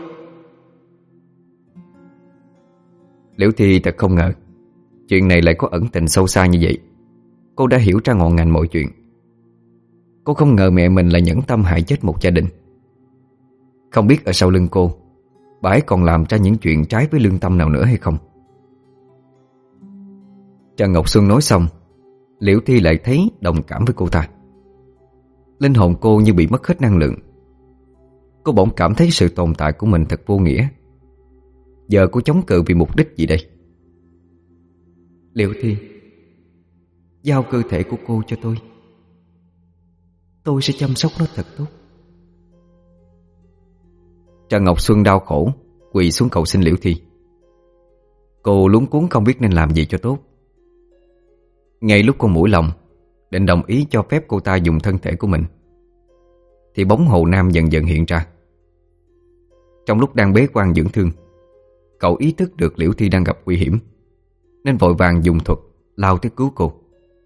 Liễu Thi thật không ngờ chuyện này lại có ẩn tình sâu xa như vậy. Cô đã hiểu ra ngọn ngành mọi chuyện. Cô không ngờ mẹ mình lại nhẫn tâm hại chết một gia đình. Không biết ở sau lưng cô, bà ấy còn làm ra những chuyện trái với lương tâm nào nữa hay không. Trần Ngọc Xuân nói xong, Liễu Thi lại thấy đồng cảm với cô ta. Linh hồn cô như bị mất hết năng lượng. Cô bỗng cảm thấy sự tồn tại của mình thật vô nghĩa. Giờ cô chống cự vì mục đích gì đây? Liễu Thi, giao cơ thể của cô cho tôi. Tôi sẽ chăm sóc nó thật tốt. Trần Ngọc Xuân đau khổ quỳ xuống cầu xin Liễu Thi. Cô luống cuống không biết nên làm gì cho tốt. Ngay lúc cô mũi lòng định đồng ý cho phép cô ta dùng thân thể của mình, thì bóng Hồ Nam dần dần hiện ra. Trong lúc đang bế quan dưỡng thương, cậu ý thức được Liễu Thi đang gặp nguy hiểm, nên vội vàng dùng thuật lao tới cứu cô.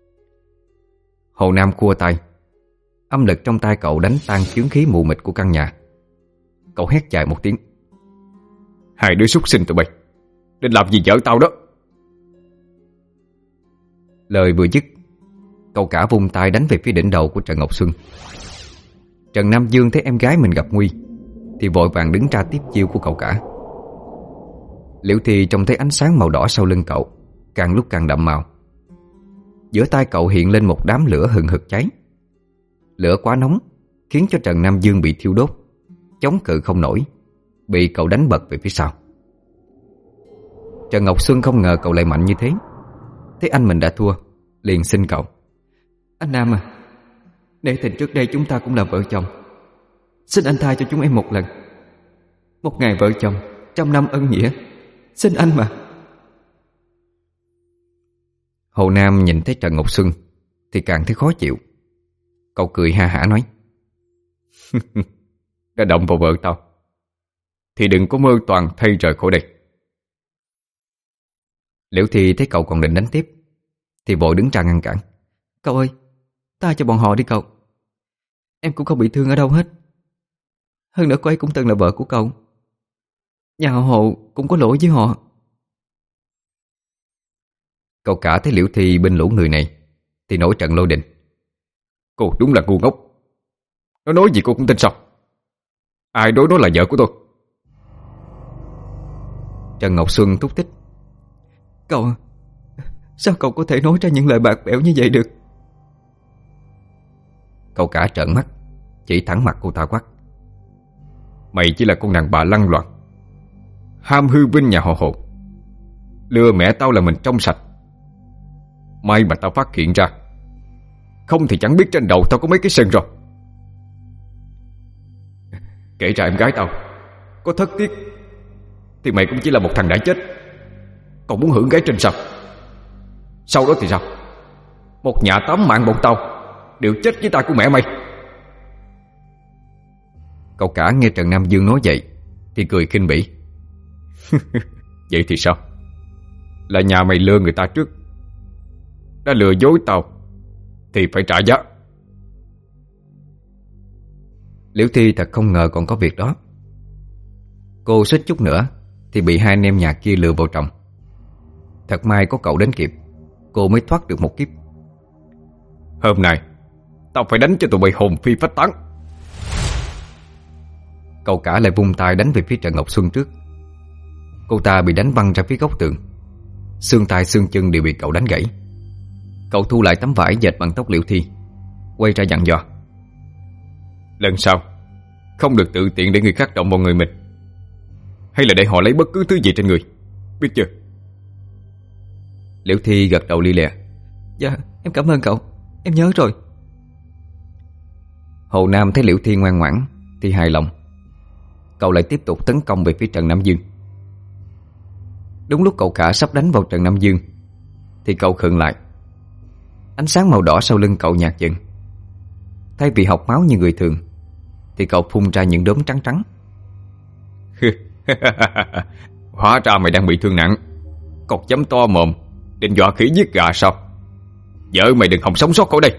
Hồ Nam khua tay, âm lực trong tay cậu đánh tan chướng khí mù mịt của căn nhà. Cậu hét dài một tiếng: Hai đứa súc sinh tụi bay, định làm gì vợ tao đó? Lời vừa dứt, cậu cả vung tay đánh về phía đỉnh đầu của Trần Ngọc Xuân. Trần Nam Dương thấy em gái mình gặp nguy thì vội vàng đứng ra tiếp chiêu của cậu cả. Liễu Thi trông thấy ánh sáng màu đỏ sau lưng cậu càng lúc càng đậm màu. Giữa tay cậu hiện lên một đám lửa hừng hực cháy. Lửa quá nóng khiến cho Trần Nam Dương bị thiêu đốt, chống cự không nổi, bị cậu đánh bật về phía sau. Trần Ngọc Xuân không ngờ cậu lại mạnh như thế. Thấy anh mình đã thua, liền xin cậu: Anh Nam à, nể tình trước đây chúng ta cũng là vợ chồng. Xin anh tha cho chúng em một lần. Một ngày vợ chồng, trăm năm ân nghĩa. Xin anh mà. Hồ Nam nhìn thấy Trần Ngọc Xuân thì càng thấy khó chịu. Cậu cười ha hả nói: đã động vào vợ tao thì đừng có mơ toàn thay rời khỏi đây. Liễu Thi thấy cậu còn định đánh tiếp thì vội đứng ra ngăn cản: Cậu ơi, tha cho bọn họ đi cậu. Em cũng không bị thương ở đâu hết. Hơn nữa cô ấy cũng từng là vợ của cậu. Nhà họ Hồ cũng có lỗi với họ. Cậu cả thấy Liễu Thi bên lũ người này thì nổi trận lôi đình: Cô đúng là ngu ngốc. Nó nói gì cô cũng tin sao? Ai đối nó là vợ của tôi? Trần Ngọc Xuân thúc thích: Cậu, sao cậu có thể nói ra những lời bạc bẽo như vậy được? Cậu cả trợn mắt, chỉ thẳng mặt cô ta quát: Mày chỉ là con đàn bà lăng loạn, ham hư vinh nhà họ Hồ, lừa mẹ tao là mình trong sạch. May mà tao phát hiện ra, không thì chẳng biết trên đầu tao có mấy cái sừng rồi. Kể ra em gái tao có thất tiết thì mày cũng chỉ là một thằng đã chết, còn muốn hưởng gái trên sao? Sau đó thì sao? Một nhà tám mạng bọn tao đều chết với tay của mẹ mày. Cậu cả nghe Trần Nam Dương nói vậy thì cười khinh bỉ: Vậy thì sao? Là nhà mày lừa người ta trước, đã lừa dối tao thì phải trả giá. Liễu Thi thật không ngờ còn có việc đó. Cô xích chút nữa thì bị hai anh em nhà kia lừa vào trong. Thật may có cậu đến kịp, cô mới thoát được một kiếp. Hôm nay tao phải đánh cho tụi bay hồn phi phách tán. Cậu cả lại vung tay đánh về phía Trần Ngọc Xuân trước. Cô ta bị đánh văng ra phía góc tường, xương tay xương chân đều bị cậu đánh gãy. Cậu thu lại tấm vải dệt bằng tóc Liễu Thi, quay ra dặn dò: Lần sau không được tự tiện để người khác động vào người mình, hay là để họ lấy bất cứ thứ gì trên người, biết chưa? Liễu Thi gật đầu li lịa: Dạ, em cảm ơn cậu, em nhớ rồi. Hồ Nam thấy Liễu Thi ngoan ngoãn thì hài lòng. Cậu lại tiếp tục tấn công về phía Trần Nam Dương. Đúng lúc cậu cả sắp đánh vào Trần Nam Dương thì cậu khựng lại. Ánh sáng màu đỏ sau lưng cậu nhạt dần. Thay vì học máu như người thường thì cậu phun ra những đốm trắng trắng. Hóa ra mày đang bị thương nặng, còn dám to mồm định dọa khỉ giết gà sao? Vợ mày đừng hòng sống sót khỏi đây.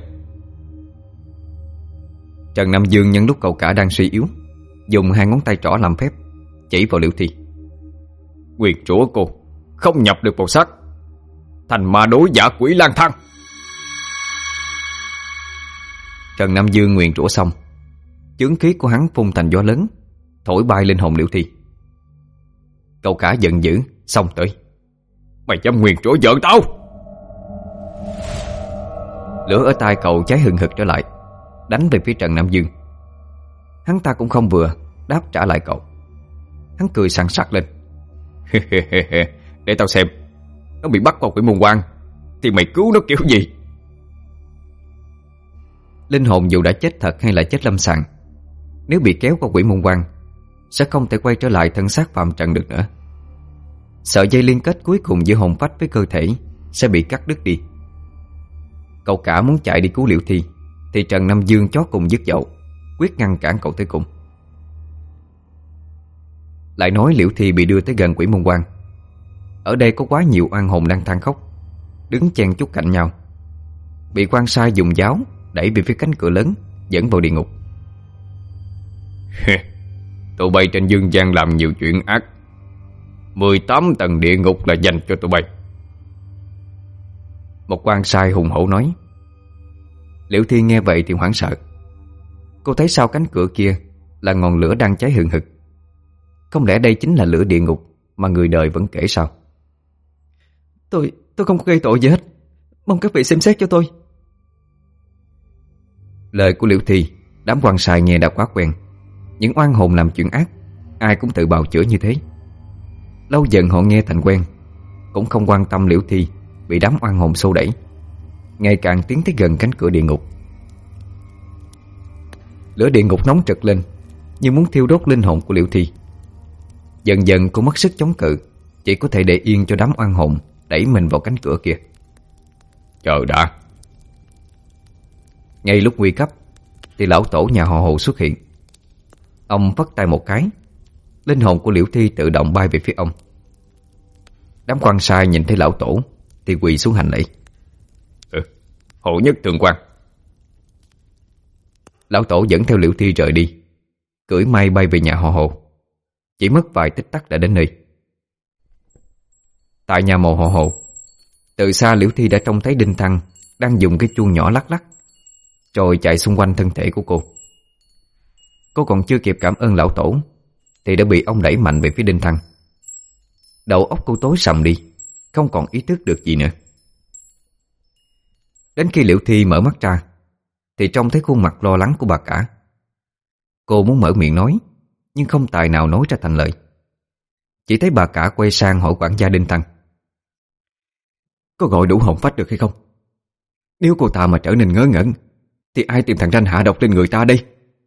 Trần Nam Dương nhân lúc cậu cả đang suy yếu, dùng hai ngón tay trỏ làm phép chỉ vào Liễu Thi: Quyền rủa cô không nhập được vào xác, thành ma đối giả quỷ lang thang. Trần Nam Dương nguyền rủa xong, chướng khí của hắn phun thành gió lớn, thổi bay lên hồn Liễu Thi. Cậu cả giận dữ xông tới: Mày dám nguyền rủa vợ tao? Lửa ở tai cậu cháy hừng hực trở lại, đánh về phía Trần Nam Dương. Hắn ta cũng không vừa đáp trả lại cậu. Hắn cười sằng sặc lên: Để tao xem nó bị bắt vào quỷ môn quan thì mày cứu nó kiểu gì. Linh hồn dù đã chết thật hay là chết lâm sàng, nếu bị kéo qua quỷ môn quan sẽ không thể quay trở lại thân xác phạm trần được nữa. Sợi dây liên kết cuối cùng giữa hồn phách với cơ thể sẽ bị cắt đứt đi. Cậu cả muốn chạy đi cứu Liễu Thi thì Trần Nam Dương chó cùng dứt dậu, quyết ngăn cản cậu tới cùng. Lại nói Liễu Thi bị đưa tới gần quỷ môn quan. Ở đây có quá nhiều oan hồn đang than khóc, đứng chen chúc cạnh nhau, bị quan sai dùng giáo đẩy về phía cánh cửa lớn dẫn vào địa ngục. Tụi bay trên dương gian làm nhiều chuyện ác, mười tám tầng địa ngục là dành cho tụi bay. Một quan sai hùng hổ nói. Liễu Thi nghe vậy thì hoảng sợ. Cô thấy sau cánh cửa kia là ngọn lửa đang cháy hừng hực. Không lẽ đây chính là lửa địa ngục mà người đời vẫn kể sao? Tôi, tôi không có gây tội gì hết. Mong các vị xem xét cho tôi. Lời của Liễu Thi đám quan sai nghe đã quá quen. Những oan hồn làm chuyện ác ai cũng tự bào chữa như thế. Lâu dần họ nghe thành quen, cũng không quan tâm Liễu Thi bị đám oan hồn xô đẩy. ngày càng tiến tới gần cánh cửa địa ngục. Lửa địa ngục nóng trực lên, như muốn thiêu đốt linh hồn của Liễu Thi. Dần dần cô mất sức chống cự, chỉ có thể để yên cho đám oan hồn đẩy mình vào cánh cửa kia. Chờ đã. Ngay lúc nguy cấp thì lão tổ nhà họ Hồ xuất hiện. Ông phất tay một cái, linh hồn của Liễu Thi tự động bay về phía ông. Đám quan sai nhìn thấy lão tổ thì quỳ xuống hành lễ. Ừ, hộ nhất thượng quan. Lão tổ dẫn theo Liễu Thi rời đi, cưỡi mây bay về nhà họ Hồ. Chỉ mất vài tích tắc đã đến nơi. Tại nhà mồ họ Hồ, từ xa Liễu Thi đã trông thấy Đinh Thăng đang dùng cái chuông nhỏ lắc lắc rồi chạy xung quanh thân thể của cô. Cô còn chưa kịp cảm ơn lão tổ thì đã bị ông đẩy mạnh về phía Đinh Thăng. Đầu óc cô tối sầm đi, không còn ý thức được gì nữa. Đến khi Liễu Thi mở mắt ra thì trông thấy khuôn mặt lo lắng của bà cả. Cô muốn mở miệng nói, nhưng không tài nào nói ra thành lời. Chỉ thấy bà cả quay sang hỏi quản gia Đinh Thăng: "Có gọi đủ hồn phách được hay không? Nếu cô ta mà trở nên ngớ ngẩn thì ai tìm thằng ranh hạ độc lên người ta đây?"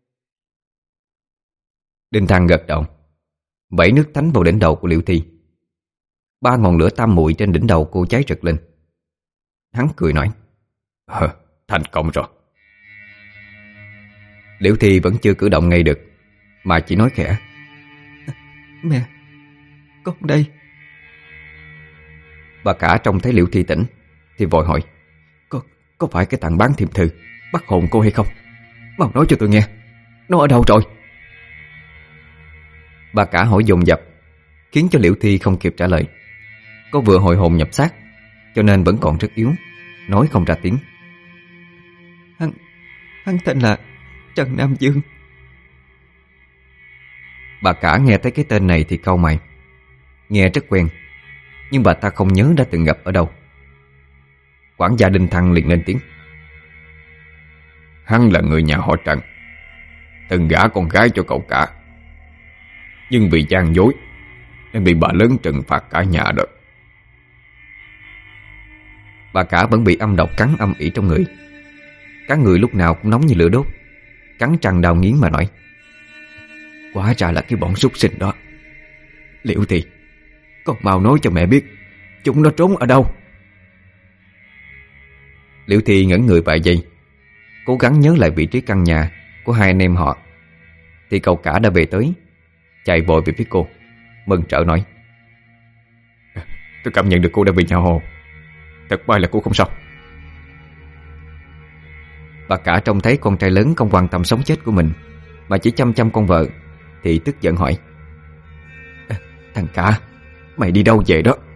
Đinh Thăng gật đầu, vẩy nước thánh vào đỉnh đầu của Liễu Thi. Ba ngọn lửa tam muội trên đỉnh đầu cô cháy rực lên. Hắn cười nói: Ờ, thành công rồi. Liễu Thi vẫn chưa cử động ngay được, mà chỉ nói khẽ: "Mẹ, con đây." Bà cả trông thấy Liễu Thi tỉnh thì vội hỏi: Có có phải cái thằng bán thiềm thư bắt hồn cô hay không? Mau nói cho tôi nghe, nó ở đâu rồi?" Bà cả hỏi dồn dập, khiến cho Liễu Thi không kịp trả lời. Cô vừa hồi hồn nhập xác, cho nên vẫn còn rất yếu, nói không ra tiếng. Hắn, hắn tên là Trần Nam Dương." Bà cả nghe thấy cái tên này thì cau mày. Nghe rất quen, nhưng bà ta không nhớ đã từng gặp ở đâu. Quản gia Đinh Thăng liền lên tiếng: Hắn là người nhà họ Trần, từng gả con gái cho cậu cả, nhưng vì gian dối nên bị bà lớn trừng phạt cả nhà rồi. Bà cả vẫn bị âm độc cắn âm ỉ trong người. Cả người lúc nào cũng nóng như lửa đốt, cắn răng đau nghiến mà nói: "Hóa ra là cái bọn súc sinh đó. Liễu Thi, con mau nói cho mẹ biết chúng nó trốn ở đâu." Liễu Thi ngẩn người vài giây, cố gắng nhớ lại vị trí căn nhà của hai anh em họ, thì cậu cả đã về tới, chạy vội về phía cô, mừng rỡ nói: Tôi cảm nhận được cô đang bị nhà hồ. Thật may là cô không sao. Bà cả trông thấy con trai lớn không quan tâm sống chết của mình, mà chỉ chăm chăm con vợ, thì tức giận hỏi: "Thằng cả, mày đi đâu về đó?"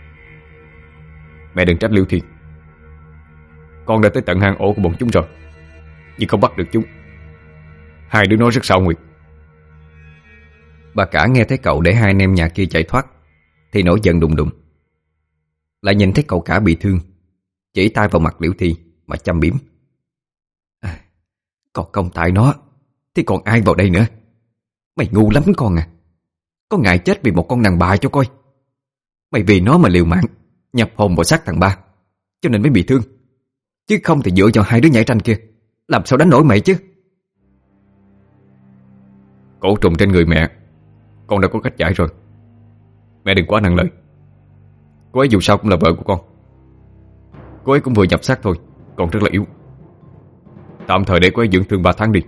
Mẹ đừng trách Liễu Thi. Con đã tới tận hang ổ của bọn chúng rồi, nhưng không bắt được chúng. Hai đứa nó rất xảo quyệt. Bà cả nghe thấy cậu để hai anh em nhà kia chạy thoát thì nổi giận đùng đùng. Lại nhìn thấy cậu cả bị thương, chỉ tay vào mặt Liễu Thi mà châm biếm: à, "Còn không tại nó thì còn ai vào đây nữa? Mày ngu lắm con à. Có ngại chết vì một con đàn bà cho coi. Mày vì nó mà liều mạng nhập hồn vào xác thằng ba, cho nên mới bị thương. Chứ không thì dựa vào hai đứa nhảy tranh kia, làm sao đánh nổi mày chứ?" Cổ trùng trên người mẹ con đã có cách giải rồi. Mẹ đừng quá nặng lời. Cô ấy dù sao cũng là vợ của con. Cô ấy cũng vừa nhập xác thôi, còn rất là yếu. Tạm thời để cô ấy dưỡng thương ba tháng đi.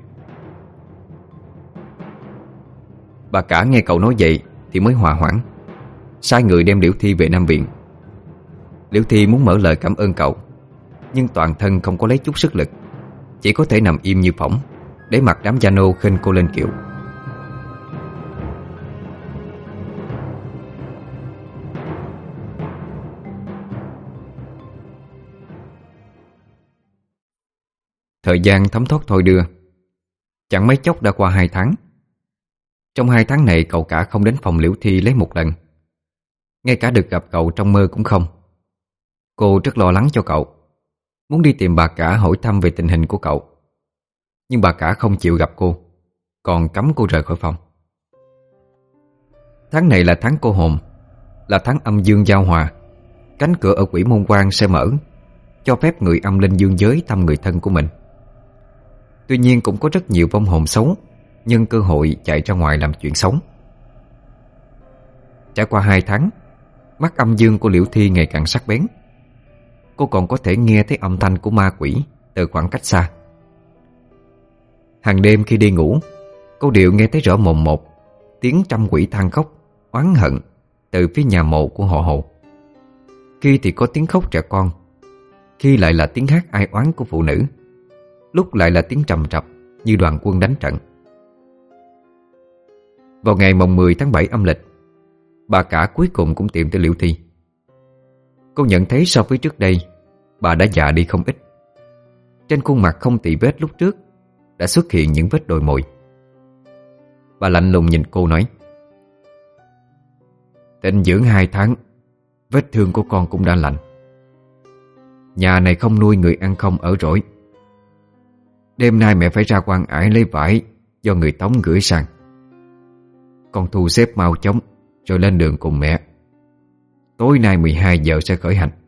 Bà cả nghe cậu nói vậy thì mới hòa hoãn, sai người đem Liễu Thi về Nam viện. Liễu Thi muốn mở lời cảm ơn cậu, nhưng toàn thân không có lấy chút sức lực, chỉ có thể nằm im như phỏng, để mặc đám gia nô khênh cô lên kiệu. Thời gian thấm thoát thôi đưa. Chẳng mấy chốc đã qua hai tháng. Trong hai tháng này cậu cả không đến phòng Liễu Thi lấy một lần. Ngay cả được gặp cậu trong mơ cũng không. Cô rất lo lắng cho cậu, muốn đi tìm bà cả hỏi thăm về tình hình của cậu. Nhưng bà cả không chịu gặp cô, còn cấm cô rời khỏi phòng. Tháng này là tháng cô hồn, là tháng âm dương giao hòa. Cánh cửa ở Quỷ Môn Quan sẽ mở, cho phép người âm linh dương giới thăm người thân của mình. Tuy nhiên cũng có rất nhiều vong hồn xấu nhân cơ hội chạy ra ngoài làm chuyện xấu. Trải qua hai tháng, mắt âm dương của Liễu Thi ngày càng sắc bén. Cô còn có thể nghe thấy âm thanh của ma quỷ từ khoảng cách xa. Hàng đêm khi đi ngủ, cô đều nghe thấy rõ mồn một tiếng trăm quỷ than khóc oán hận từ phía nhà mộ của họ Hồ. Khi thì có tiếng khóc trẻ con, khi lại là tiếng hát ai oán của phụ nữ, lúc lại là tiếng trầm trập như đoàn quân đánh trận. Vào ngày mồng mười tháng bảy âm lịch, bà cả cuối cùng cũng tìm tới Liễu Thi. Cô nhận thấy so với trước đây, bà đã già đi không ít. Trên khuôn mặt không tì vết lúc trước đã xuất hiện những vết đồi mồi. Bà lạnh lùng nhìn cô nói: "Tĩnh dưỡng hai tháng, vết thương của con cũng đã lành. Nhà này không nuôi người ăn không ở rỗi. Đêm nay mẹ phải ra Quan Ải lấy vải do người Tống gửi sang. Con thu xếp mau chóng rồi lên đường cùng mẹ. Tối nay mười hai giờ sẽ khởi hành."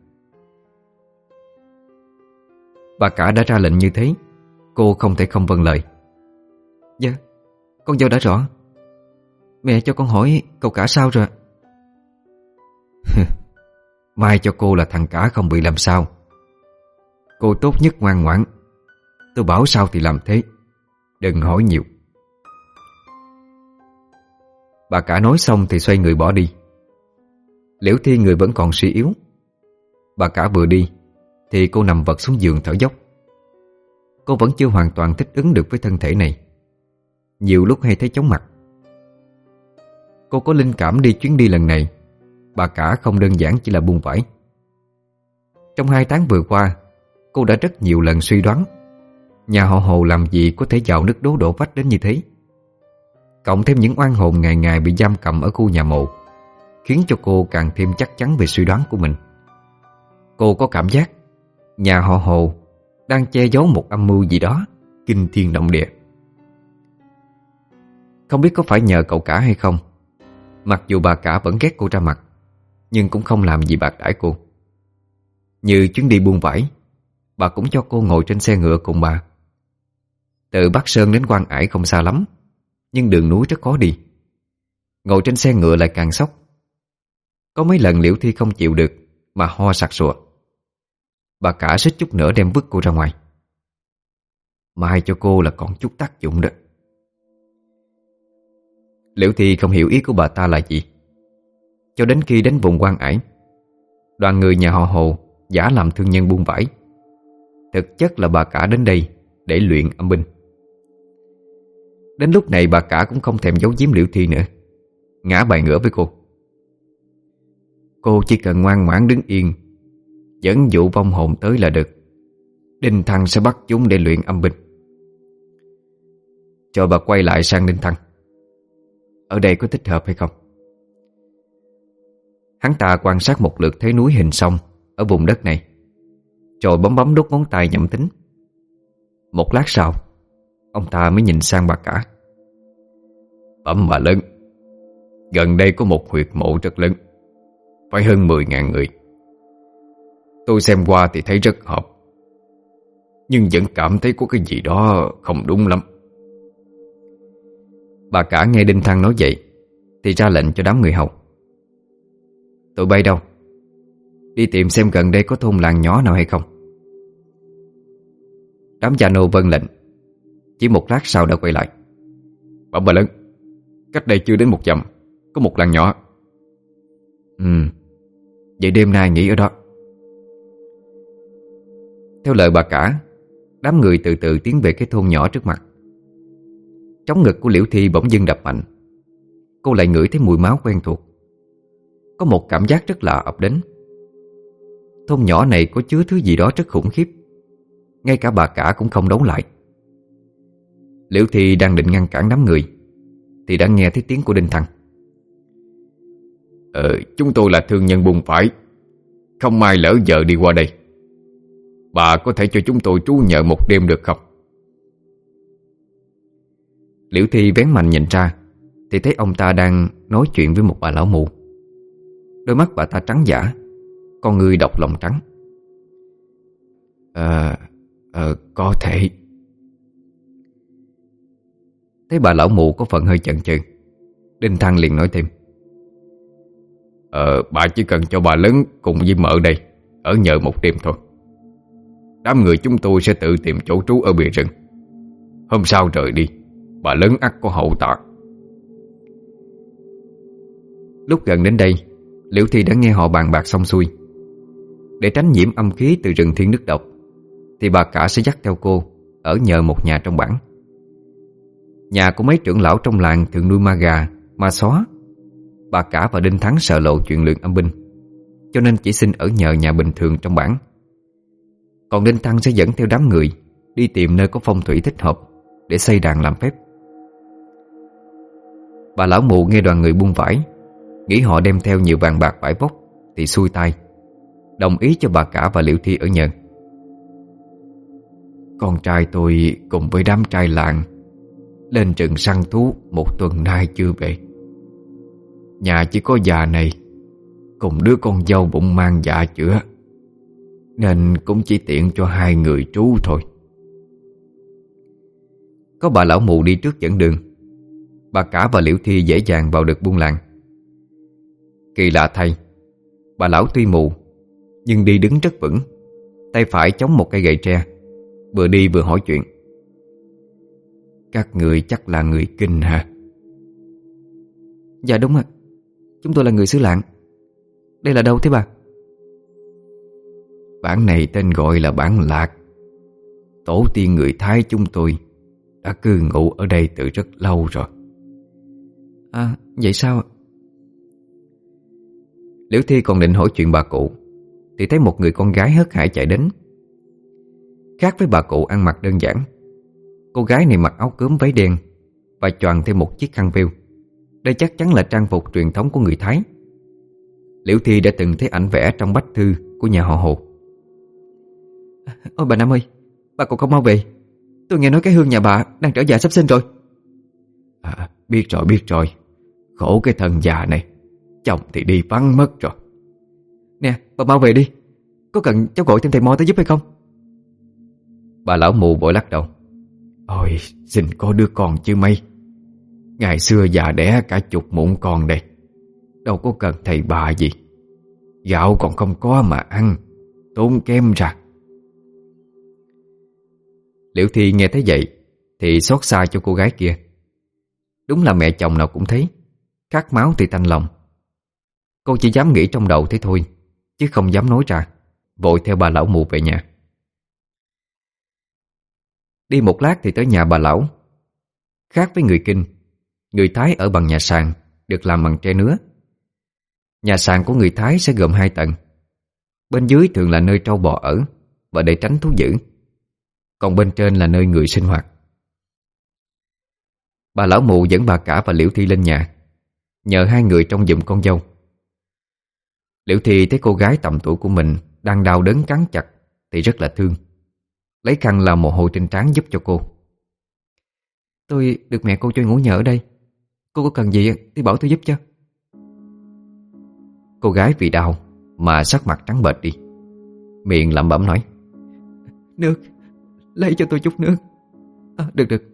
Bà cả đã ra lệnh như thế, cô không thể không vâng lời. "Dạ, con dâu đã rõ. Mẹ cho con hỏi cậu cả sao rồi?" "Mai cho cô là thằng cả không bị làm sao. Cô tốt nhất ngoan ngoãn. Tôi bảo sao thì làm thế, đừng hỏi nhiều." Bà cả nói xong thì xoay người bỏ đi. Liễu Thi người vẫn còn suy yếu. Bà cả vừa đi thì cô nằm vật xuống giường thở dốc. Cô vẫn chưa hoàn toàn thích ứng được với thân thể này. Nhiều lúc hay thấy chóng mặt. Cô có linh cảm đi chuyến đi lần này bà cả không đơn giản chỉ là buôn vải. Trong hai tháng vừa qua, cô đã rất nhiều lần suy đoán nhà họ Hồ làm gì có thể giàu nứt đố đổ vách đến như thế. Cộng thêm những oan hồn ngày ngày bị giam cầm ở khu nhà mộ, khiến cho cô càng thêm chắc chắn về suy đoán của mình. Cô có cảm giác nhà họ Hồ đang che giấu một âm mưu gì đó kinh thiên động địa. Không biết có phải nhờ cậu cả hay không, mặc dù bà cả vẫn ghét cô ra mặt, nhưng cũng không làm gì bạc đãi cô. Như chuyến đi buôn vải, bà cũng cho cô ngồi trên xe ngựa cùng bà. Từ Bắc Sơn đến Quan Ải không xa lắm, nhưng đường núi rất khó đi. Ngồi trên xe ngựa lại càng sốc. Có mấy lần Liễu Thi không chịu được mà ho sặc sụa. Bà cả suýt chút nữa đem vứt cô ra ngoài. Mai cho cô là còn chút tác dụng đó. Liễu Thi không hiểu ý của bà ta là gì. Cho đến khi đến vùng Quan Ải, đoàn người nhà họ Hồ giả làm thương nhân buôn vải. Thực chất là bà cả đến đây để luyện âm binh. Đến lúc này bà cả cũng không thèm giấu giếm Liễu Thi nữa, ngã bài ngửa với cô. Cô chỉ cần ngoan ngoãn đứng yên, dẫn dụ vong hồn tới là được. Đinh Thăng sẽ bắt chúng để luyện âm binh. Cho bà quay lại sang Đinh Thăng. Ở đây có thích hợp hay không? Hắn ta quan sát một lượt thấy núi hình xăm ở vùng đất này, rồi bấm bấm đốt ngón tay nhẩm tính. Một lát sau, ông ta mới nhìn sang bà cả. Bẩm bà lớn, gần đây có một huyệt mộ rất lớn, phải hơn mười ngàn người. Tôi xem qua thì thấy rất hợp, nhưng vẫn cảm thấy có cái gì đó không đúng lắm. Bà cả nghe Đinh Thăng nói vậy thì ra lệnh cho đám người hầu. Tụi bay đâu? Đi tìm xem gần đây có thôn làng nhỏ nào hay không. Đám gia nô vâng lệnh. Chỉ một lát sau đã quay lại. Bẩm bà lớn, cách đây chưa đến một dặm có một làng nhỏ. Ừ, vậy đêm nay nghỉ ở đó. Theo lời bà cả, đám người từ từ tiến về cái thôn nhỏ trước mặt. Trống ngực của Liễu Thi bỗng dưng đập mạnh. Cô lại ngửi thấy mùi máu quen thuộc. Có một cảm giác rất lạ ập đến. Thôn nhỏ này có chứa thứ gì đó rất khủng khiếp. Ngay cả bà cả cũng không đấu lại. Liễu Thi đang định ngăn cản đám người thì đã nghe thấy tiếng của Đinh Thăng. Ờ, chúng tôi là thương nhân buôn vải, không may lỡ giờ đi qua đây. Bà có thể cho chúng tôi trú nhờ một đêm được không? Liễu Thi vén mạnh nhìn ra thì thấy ông ta đang nói chuyện với một bà lão mụ. Đôi mắt bà ta trắng dã, con người độc lòng trắng. Ờ, ờ, có thể. Thấy bà lão mụ có phần hơi chần chừ, Đinh Thăng liền nói thêm: Ờ, bà chỉ cần cho bà lớn cùng với mợ đây ở nhờ một đêm thôi. Đám người chúng tôi sẽ tự tìm chỗ trú ở bìa rừng. Hôm sau rời đi, bà lớn ắt có hậu tạ. Lúc gần đến đây, Liễu Thi đã nghe họ bàn bạc xong xuôi. Để tránh nhiễm âm khí từ rừng thiên nước độc, thì bà cả sẽ dắt theo cô ở nhờ một nhà trong bản. Nhà của mấy trưởng lão trong làng thường nuôi ma gà, ma sói. Bà cả và Đinh Thắng sợ lộ chuyện luyện âm binh, cho nên chỉ xin ở nhờ nhà bình thường trong bản. Còn Đinh Thăng sẽ dẫn theo đám người đi tìm nơi có phong thủy thích hợp để xây đàn làm phép. Bà lão mụ nghe đoàn người buôn vải, nghĩ họ đem theo nhiều vàng bạc vải vóc, thì xuôi tay đồng ý cho bà cả và Liễu Thi ở nhờ. Con trai tôi cùng với đám trai làng lên rừng săn thú một tuần nay chưa về. Nhà chỉ có già này cùng đứa con dâu bụng mang dạ chữa, nên cũng chỉ tiện cho hai người trú thôi. Có bà lão mụ đi trước dẫn đường, bà cả và Liễu Thi dễ dàng vào được buôn làng. Kỳ lạ thay, bà lão tuy mù nhưng đi đứng rất vững, tay phải chống một cây gậy tre, vừa đi vừa hỏi chuyện. Các người chắc là người Kinh hả? Dạ đúng ạ, chúng tôi là người xứ Lạng. Đây là đâu thế bà? Bản này tên gọi là bản Lạc. Tổ tiên người Thái chúng tôi đã cư ngụ ở đây từ rất lâu rồi. À, vậy sao ạ? Liễu Thi còn định hỏi chuyện bà cụ, thì thấy một người con gái hớt hải chạy đến. Khác với bà cụ ăn mặc đơn giản, cô gái này mặc áo cớm váy đen và choàng thêm một chiếc khăn veo. Đây chắc chắn là trang phục truyền thống của người Thái. Liễu Thi đã từng thấy ảnh vẽ trong bách thư của nhà họ Hồ. Ôi bà Năm ơi, bà còn không mau về. Tôi nghe nói cái Hương nhà bà đang trở già sắp sinh rồi. À, biết rồi biết rồi. Khổ cái thần già này, chồng thì đi vắng mất rồi. Nè, bà mau về đi. Có cần cháu gọi thêm thầy Mo tới giúp hay không? Bà lão mụ vội lắc đầu. Ôi, xin có đứa con chứ mấy. Ngày xưa già đẻ cả chục muỗng con đây, đâu có cần thầy bà gì. Gạo còn không có mà ăn, tốn kém ra. Liễu Thi nghe thấy vậy thì xót xa cho cô gái kia. Đúng là mẹ chồng nào cũng thấy, khát máu thì tanh lòng. Cô chỉ dám nghĩ trong đầu thế thôi, chứ không dám nói ra, vội theo bà lão mụ về nhà. Đi một lát thì tới nhà bà lão. Khác với người Kinh, người Thái ở bằng nhà sàn, được làm bằng tre nứa. Nhà sàn của người Thái sẽ gồm hai tầng. Bên dưới thường là nơi trâu bò ở và để tránh thú dữ, còn bên trên là nơi người sinh hoạt. Bà lão mụ dẫn bà cả và Liễu Thi lên nhà, nhờ hai người trông giùm con dâu. Liễu Thi thấy cô gái tầm tuổi của mình đang đau đớn cắn chặt thì rất là thương, lấy khăn lau mồ hôi trên trán giúp cho cô. Tôi được mẹ cô cho ngủ nhờ ở đây. Cô có cần gì thì bảo tôi giúp cho. Cô gái vì đau mà sắc mặt trắng bệch đi, miệng lẩm bẩm nói: Nước, lấy cho tôi chút nước. À, được được.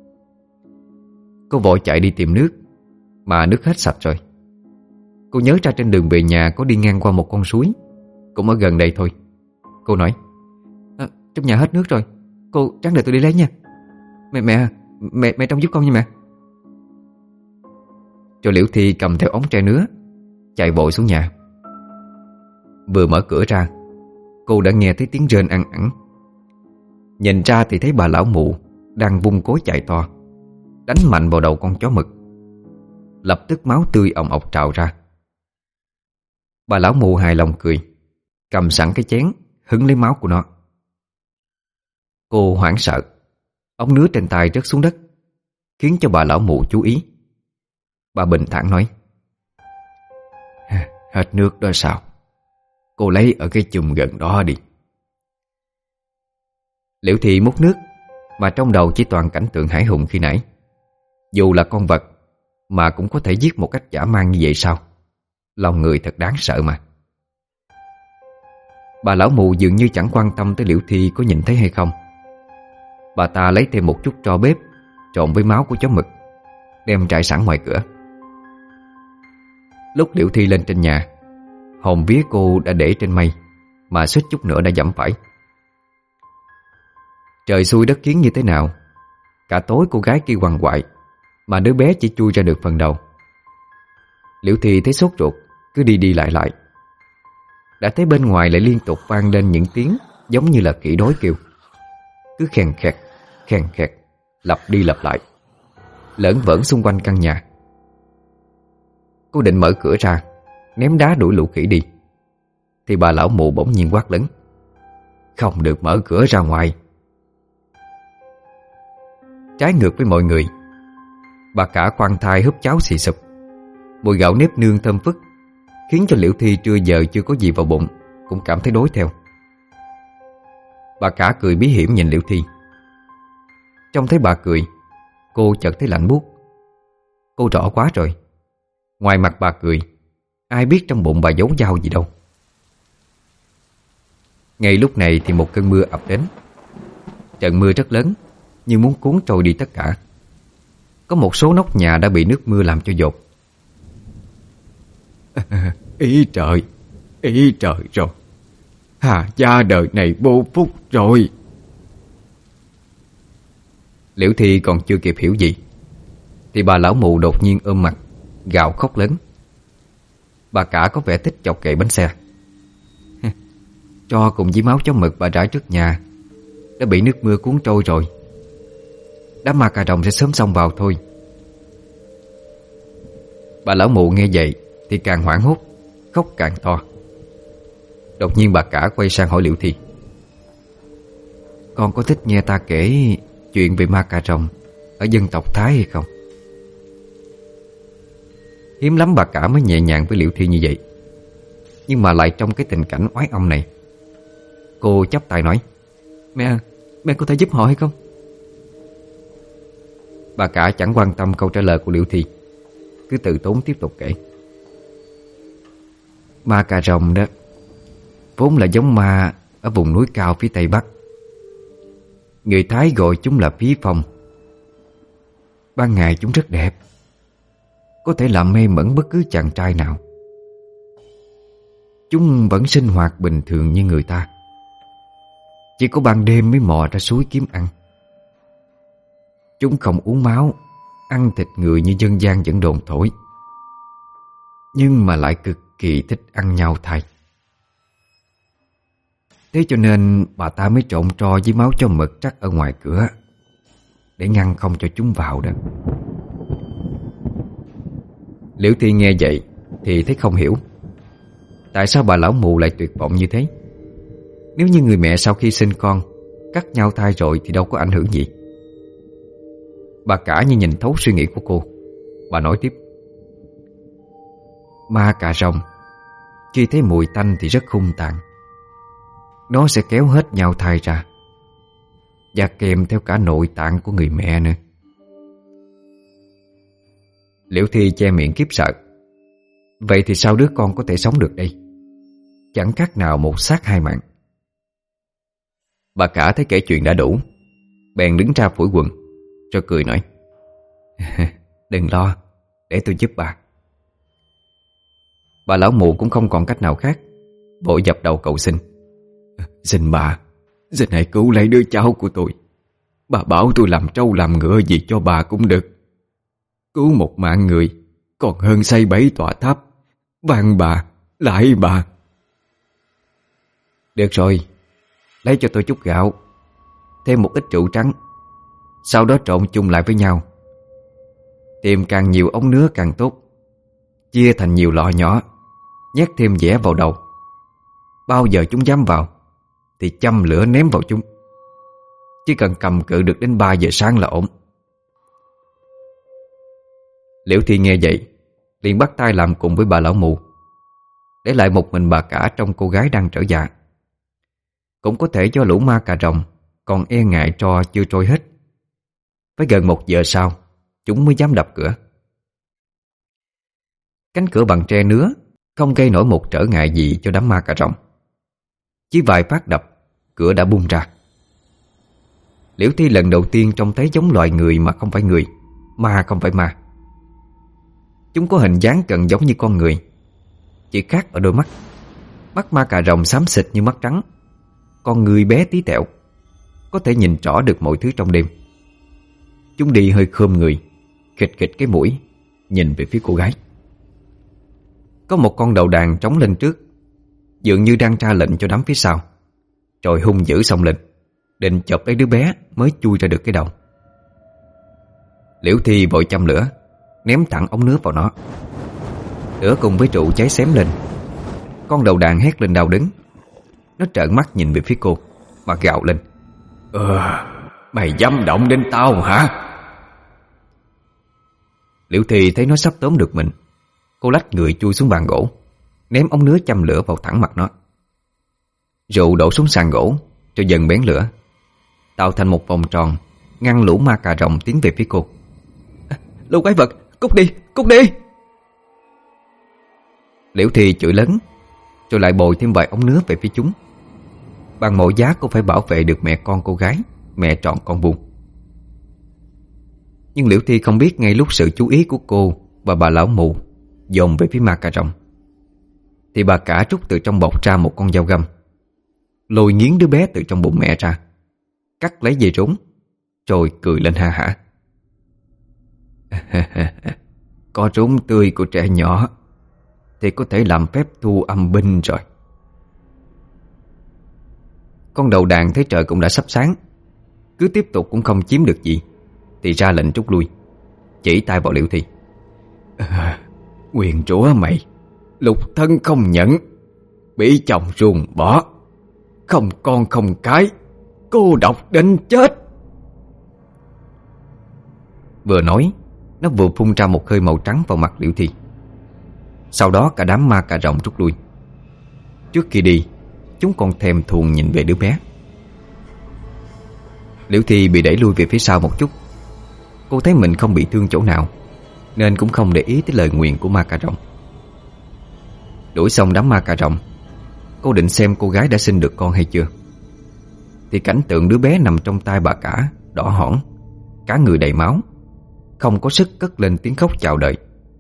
Cô vội chạy đi tìm nước, mà nước hết sạch rồi. Cô nhớ ra trên đường về nhà có đi ngang qua một con suối, cũng ở gần đây thôi. Cô nói: à, trong nhà hết nước rồi, cô ráng đợi tôi đi lấy nha. Mẹ mẹ mẹ mẹ trông giúp con nha mẹ. Cho Liễu Thi cầm theo ống tre nứa, chạy vội xuống nhà. Vừa mở cửa ra, cô đã nghe thấy tiếng rên ăn ẳng. Nhìn ra thì thấy bà lão mụ đang vung cối chạy to, đánh mạnh vào đầu con chó mực. Lập tức máu tươi ồng ọc trào ra. Bà lão mụ hài lòng cười, cầm sẵn cái chén hứng lấy máu của nó. Cô hoảng sợ, ống nứa trên tay rớt xuống đất, khiến cho bà lão mụ chú ý. Bà bình thản nói: Hết nước đó sao? Cô lấy ở cái chùm gần đó đi. Liễu Thi múc nước, mà trong đầu chỉ toàn cảnh tượng hãi hùng khi nãy. Dù là con vật mà cũng có thể giết một cách dã man như vậy sao? Lòng người thật đáng sợ mà. Bà lão mù dường như chẳng quan tâm tới Liễu Thi có nhìn thấy hay không. Bà ta lấy thêm một chút tro bếp trộn với máu của chó mực, đem trải sẵn ngoài cửa. Lúc Liễu Thi lên trên nhà, hồn vía cô đã để trên mây, mà suýt chút nữa đã dẫm phải. Trời xui đất khiến như thế nào, cả tối cô gái kia quằn quại, mà đứa bé chỉ chui ra được phần đầu. Liễu Thi thấy sốt ruột, cứ đi đi lại lại. Đã thấy bên ngoài lại liên tục vang lên những tiếng giống như là khỉ đói kêu, cứ khèn khẹt, khèn khẹt, lặp đi lặp lại, lởn vởn xung quanh căn nhà. Cô định mở cửa ra, ném đá đuổi lũ khỉ đi, thì bà lão mụ bỗng nhiên quát lớn: "Không được mở cửa ra ngoài!" Trái ngược với mọi người, bà cả khoan thai húp cháo xì sụp, mùi gạo nếp nương thơm phức, khiến cho Liễu Thi trưa giờ chưa có gì vào bụng cũng cảm thấy đói theo. Bà cả cười bí hiểm nhìn Liễu Thi. Trông thấy bà cười, cô chợt thấy lạnh buốt. Cô rõ quá rồi, ngoài mặt bà cười, ai biết trong bụng bà giấu dao gì đâu. Ngay lúc này thì một cơn mưa ập đến. Trận mưa rất lớn, như muốn cuốn trôi đi tất cả. Có một số nóc nhà đã bị nước mưa làm cho dột. Ý trời, ý trời rồi, Hà gia đời này vô phúc rồi. Liễu Thi còn chưa kịp hiểu gì thì bà lão mụ đột nhiên ôm mặt, gào khóc lớn. Bà cả có vẻ thích chọc kệ bánh xe. Cho cùng với máu chó mực bà rải trước nhà đã bị nước mưa cuốn trôi rồi. Đám ma cà rồng sẽ sớm xông vào thôi. Bà lão mụ nghe vậy thì càng hoảng hốt, khóc càng to. Đột nhiên bà cả quay sang hỏi Liễu Thi: "Con có thích nghe ta kể chuyện về ma cà rồng ở dân tộc Thái hay không?" Hiếm lắm bà cả mới nhẹ nhàng với Liễu Thi như vậy, nhưng mà lại trong cái tình cảnh oái âm này. Cô chắp tay nói: Mẹ, mẹ có thể giúp họ hay không?" Bà cả chẳng quan tâm câu trả lời của Liễu Thi, cứ từ tốn tiếp tục kể. Ma cà rồng đó vốn là giống ma ở vùng núi cao phía Tây Bắc. Người Thái gọi chúng là phí phong. Ban ngày chúng rất đẹp, có thể làm mê mẩn bất cứ chàng trai nào. Chúng vẫn sinh hoạt bình thường như người ta, chỉ có ban đêm mới mò ra suối kiếm ăn. Chúng không uống máu, ăn thịt người như dân gian vẫn đồn thổi, nhưng mà lại cực kỳ thích ăn nhau thai. Thế cho nên bà ta mới trộn tro với máu cho mực trắc ở ngoài cửa, để ngăn không cho chúng vào đó. Liễu Thi nghe vậy thì thấy không hiểu, tại sao bà lão mù lại tuyệt vọng như thế. Nếu như người mẹ sau khi sinh con cắt nhau thai rồi thì đâu có ảnh hưởng gì. Bà cả như nhìn thấu suy nghĩ của cô. Bà nói tiếp: Ma cà rồng khi thấy mùi tanh thì rất hung tàn. Nó sẽ kéo hết nhau thai ra, và kèm theo cả nội tạng của người mẹ nữa. Liễu Thi che miệng khiếp sợ. Vậy thì sao đứa con có thể sống được đây? Chẳng khác nào một xác hai mạng. Bà cả thấy kể chuyện đã đủ, bèn đứng ra phủi quần, rồi cười nói: Đừng lo, để tôi giúp bà. Bà lão mụ cũng không còn cách nào khác, vội dập đầu cầu xin: Xin bà, xin hãy cứu lấy đứa cháu của tôi. Bà bảo tôi làm trâu làm ngựa gì cho bà cũng được. Cứu một mạng người còn hơn xây bảy tòa tháp. Van bà, lại bà. Được rồi, lấy cho tôi chút gạo, thêm một ít rượu trắng, sau đó trộn chung lại với nhau. Tìm càng nhiều ống nứa càng tốt, chia thành nhiều lọ nhỏ, nhét thêm dẻ vào đầu. Bao giờ chúng dám vào thì châm lửa ném vào chúng. Chỉ cần cầm cự được đến ba giờ sáng là ổn. Liễu Thi nghe vậy liền bắt tay làm cùng với bà lão mù, để lại một mình bà cả trong cô gái đang trở dạ. Cũng có thể do lũ ma cà rồng còn e ngại tro chưa trôi hết. Phải gần một giờ sau chúng mới dám đập cửa. Cánh cửa bằng tre nứa không gây nổi một trở ngại gì cho đám ma cà rồng. Chỉ vài phát đập, cửa đã bung ra. Liễu Thi lần đầu tiên trông thấy giống loài người mà không phải người, ma không phải ma. Chúng có hình dáng gần giống như con người, chỉ khác ở đôi mắt. Mắt ma cà rồng xám xịt như mắt trắng, con người bé tí tẹo, có thể nhìn rõ được mọi thứ trong đêm. Chúng đi hơi khom người, khịch khịch cái mũi, nhìn về phía cô gái. Có một con đầu đàn trống lên trước, dường như đang ra lệnh cho đám phía sau, rồi hung dữ xông lên, định chộp lấy đứa bé mới chui ra được cái đầu. Liễu Thi vội châm lửa, ném thẳng ống nước vào nó. Lửa cùng với trụ cháy xém lên. Con đầu đàn hét lên đau đớn. Nó trợn mắt nhìn về phía cô mà gào lên: "Ờ, mày dám động đến tao hả?" Liễu Thi thấy nó sắp tóm được mình, cô lách người chui xuống bàn gỗ, ném ống nứa châm lửa vào thẳng mặt nó. Rượu đổ xuống sàn gỗ cho dần bén lửa, tạo thành một vòng tròn ngăn lũ ma cà rồng tiến về phía cô. À, "Lũ quái vật, cút đi, cút đi!" Liễu Thi chửi lớn, rồi lại bồi thêm vài ống nứa về phía chúng. Bằng mọi giá cô phải bảo vệ được mẹ con cô gái, mẹ trọn con buông. Nhưng Liễu Thi không biết ngay lúc sự chú ý của cô và bà lão mù dồn về phía ma cà rồng, thì bà cả rút từ trong bọc ra một con dao găm, lôi nghiến đứa bé từ trong bụng mẹ ra, cắt lấy dây rốn, rồi cười lên ha hả. "Có rốn tươi của trẻ nhỏ thì có thể làm phép thu âm binh rồi." Con đầu đàn thấy trời cũng đã sắp sáng, cứ tiếp tục cũng không chiếm được gì, thì ra lệnh rút lui, chỉ tay vào Liễu Thi. À, "Quyền rủa mày, lục thân không nhận, bị chồng ruồng bỏ, không con không cái, cô độc đến chết." Vừa nói, nó vừa phun ra một hơi màu trắng vào mặt Liễu Thi. Sau đó cả đám ma cà rồng rút lui. Trước khi đi, chúng còn thèm thuồng nhìn về đứa bé. Liễu Thi bị đẩy lui về phía sau một chút. Cô thấy mình không bị thương chỗ nào, nên cũng không để ý tới lời nguyền của ma cà rồng. Đuổi xong đám ma cà rồng, cô định xem cô gái đã sinh được con hay chưa, thì cảnh tượng đứa bé nằm trong tay bà cả, đỏ hỏn, cả người đầy máu, không có sức cất lên tiếng khóc chào đời.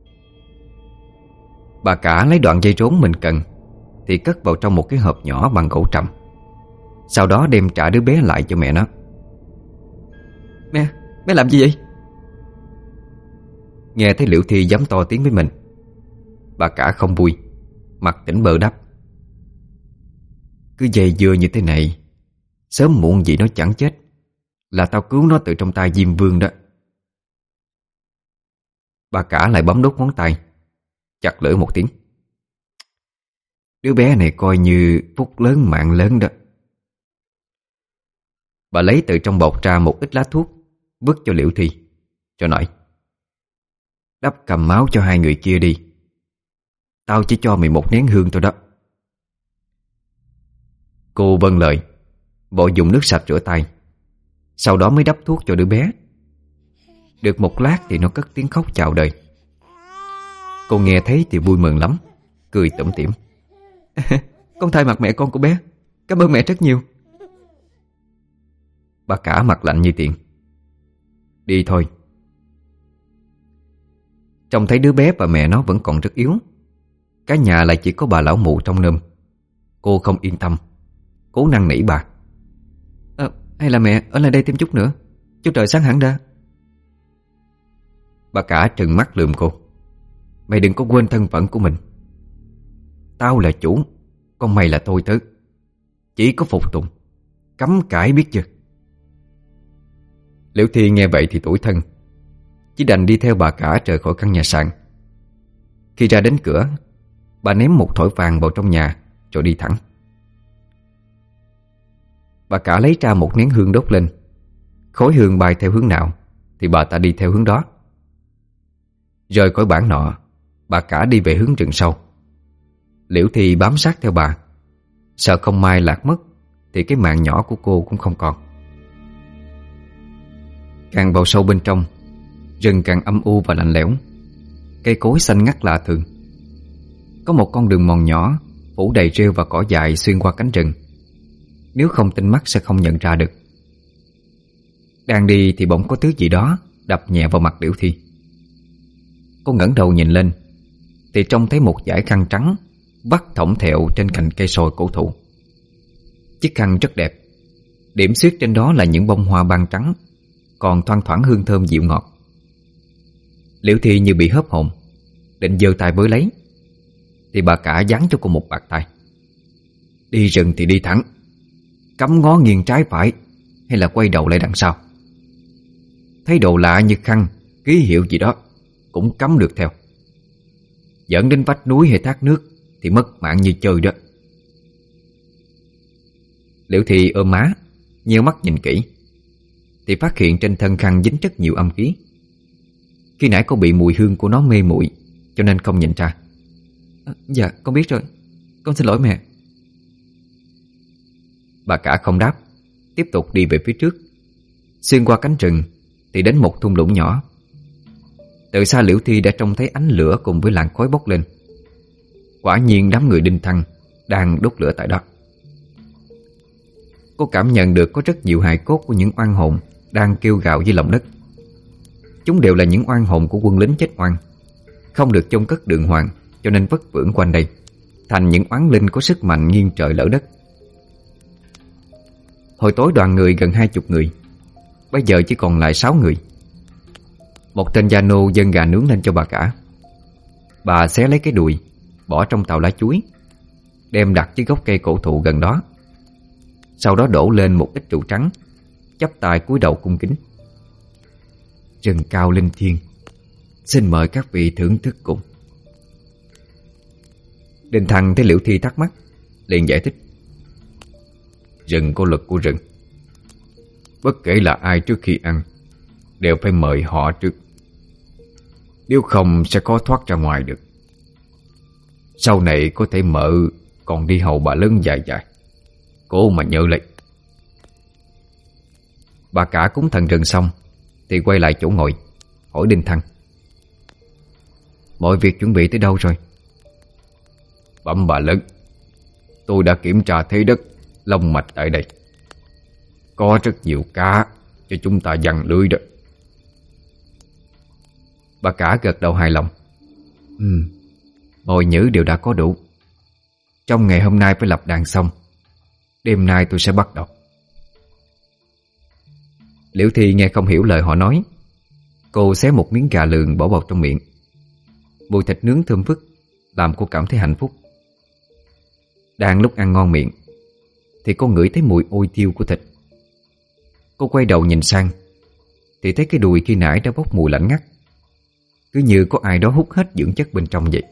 Bà cả lấy đoạn dây rốn mình cần thì cất vào trong một cái hộp nhỏ bằng gỗ trầm, sau đó đem trả đứa bé lại cho mẹ nó. "Mẹ, mẹ làm gì vậy?" Nghe thấy Liễu Thi dám to tiếng với mình, bà cả không vui, mặt tỉnh bơ đáp: "Cứ dây dưa như thế này, sớm muộn gì nó chẳng chết, là tao cứu nó từ trong tay Diêm Vương đó." Bà cả lại bấm đốt ngón tay, chặt lưỡi một tiếng: "Đứa bé này coi như phúc lớn mạng lớn đó." Bà lấy từ trong bọc ra một ít lá thuốc, vứt cho Liễu Thi, rồi nói: "Đắp cầm máu cho hai người kia đi, tao chỉ cho mày một nén hương thôi đó." Cô vâng lời, vội dùng nước sạch rửa tay, sau đó mới đắp thuốc cho đứa bé. Được một lát thì nó cất tiếng khóc chào đời. Cô nghe thấy thì vui mừng lắm, cười tủm tỉm: "Con thay mặt mẹ con của bé, cảm ơn mẹ rất nhiều." Bà cả mặt lạnh như tiền: "Đi thôi." Trông thấy đứa bé và mẹ nó vẫn còn rất yếu, cả nhà lại chỉ có bà lão mụ trong nơm. Cô không yên tâm, cố năn nỉ bà: à, "Hay là mẹ ở lại đây thêm chút nữa, cho trời sáng hẳn ra." Bà cả trừng mắt lườm cô: "Mày đừng có quên thân phận của mình. Tao là chủ, còn mày là tôi tớ, chỉ có phục tùng, cấm cãi biết chưa?" Liễu Thi nghe vậy thì tủi thân, chỉ đành đi theo bà cả rời khỏi căn nhà sàn. Khi ra đến cửa, bà ném một thỏi vàng vào trong nhà rồi đi thẳng. Bà cả lấy ra một nén hương đốt lên, khói hương bay theo hướng nào thì bà ta đi theo hướng đó. Rời khỏi bản nọ, bà cả đi về hướng rừng sâu. Liễu Thi bám sát theo bà, sợ không may lạc mất thì cái mạng nhỏ của cô cũng không còn. Càng vào sâu bên trong, rừng càng âm u và lạnh lẽo, cây cối xanh ngắt lạ thường. Có một con đường mòn nhỏ phủ đầy rêu và cỏ dại xuyên qua cánh rừng, nếu không tinh mắt sẽ không nhận ra được. Đang đi thì bỗng có thứ gì đó đập nhẹ vào mặt Liễu Thi. Cô ngẩng đầu nhìn lên thì trông thấy một dải khăn trắng vắt thõng thẹo trên cành cây sồi cổ thụ. Chiếc khăn rất đẹp, điểm xuyết trên đó là những bông hoa ban trắng, còn thoang thoảng hương thơm dịu ngọt. Liễu Thi như bị hớp hồn, định giơ tay với lấy thì bà cả giáng cho cô một bạt tay. Đi rừng thì đi thẳng, cắm ngó nghiêng trái phải hay là quay đầu lại đằng sau. Thấy đồ lạ như khăn, ký hiệu gì đó cũng cắm được theo. Dẫn đến vách núi hay thác nước thì mất mạng như chơi đó. Liễu Thi ôm má, nheo mắt nhìn kỹ thì phát hiện trên thân khăn dính rất nhiều âm khí. Khi nãy cô bị mùi hương của nó mê muội cho nên không nhìn ra. À, dạ con biết rồi, con xin lỗi mẹ. Bà cả không đáp, tiếp tục đi về phía trước. Xuyên qua cánh rừng thì đến một thung lũng nhỏ. Từ xa Liễu Thi đã trông thấy ánh lửa cùng với làn khói bốc lên. Quả nhiên đám người Đinh Thăng đang đốt lửa tại đó. Cô cảm nhận được có rất nhiều hài cốt của những oan hồn đang kêu gào dưới lòng đất. Chúng đều là những oan hồn của quân lính chết oan, không được chôn cất đường hoàng, cho nên vất vưởng quanh đây, thành những oán linh có sức mạnh nghiêng trời lỡ đất. Hồi tối đoàn người gần hai chục người, bây giờ chỉ còn lại sáu người. Một tên gia nô dâng gà nướng lên cho bà cả. Bà xé lấy cái đùi, bỏ trong tàu lá chuối, đem đặt dưới gốc cây cổ thụ gần đó. Sau đó đổ lên một ít rượu trắng, chắp tay cúi đầu cung kính. Rừng cao linh thiêng, xin mời các vị thưởng thức cùng. Đinh Thăng thấy Liễu Thi thắc mắc, liền giải thích. Rừng có luật của rừng, bất kể là ai trước khi ăn đều phải mời họ trước, nếu không sẽ khó thoát ra ngoài được. Sau này có thể mợ còn đi hầu bà lớn dài dài, cố mà nhớ lấy. Bà cả cúng thần rừng xong thì quay lại chỗ ngồi, hỏi Đinh Thăng. Mọi việc chuẩn bị tới đâu rồi? Bẩm bà lớn, tôi đã kiểm tra thế đất long mạch tại đây, có rất nhiều cá cho chúng ta giăng lưới đó. Bà cả gật đầu hài lòng. Ừ, mọi nhữ đều đã có đủ. Trong ngày hôm nay phải lập đàn xong, đêm nay tôi sẽ bắt đầu. Liễu Thi nghe không hiểu lời họ nói. Cô xé một miếng gà lường bỏ vào trong miệng. Mùi thịt nướng thơm phức làm cô cảm thấy hạnh phúc. Đang lúc ăn ngon miệng thì cô ngửi thấy mùi ôi thiêu của thịt. Cô quay đầu nhìn sang thì thấy cái đùi khi nãy đã bốc mùi lạnh ngắt, cứ như có ai đó hút hết dưỡng chất bên trong vậy.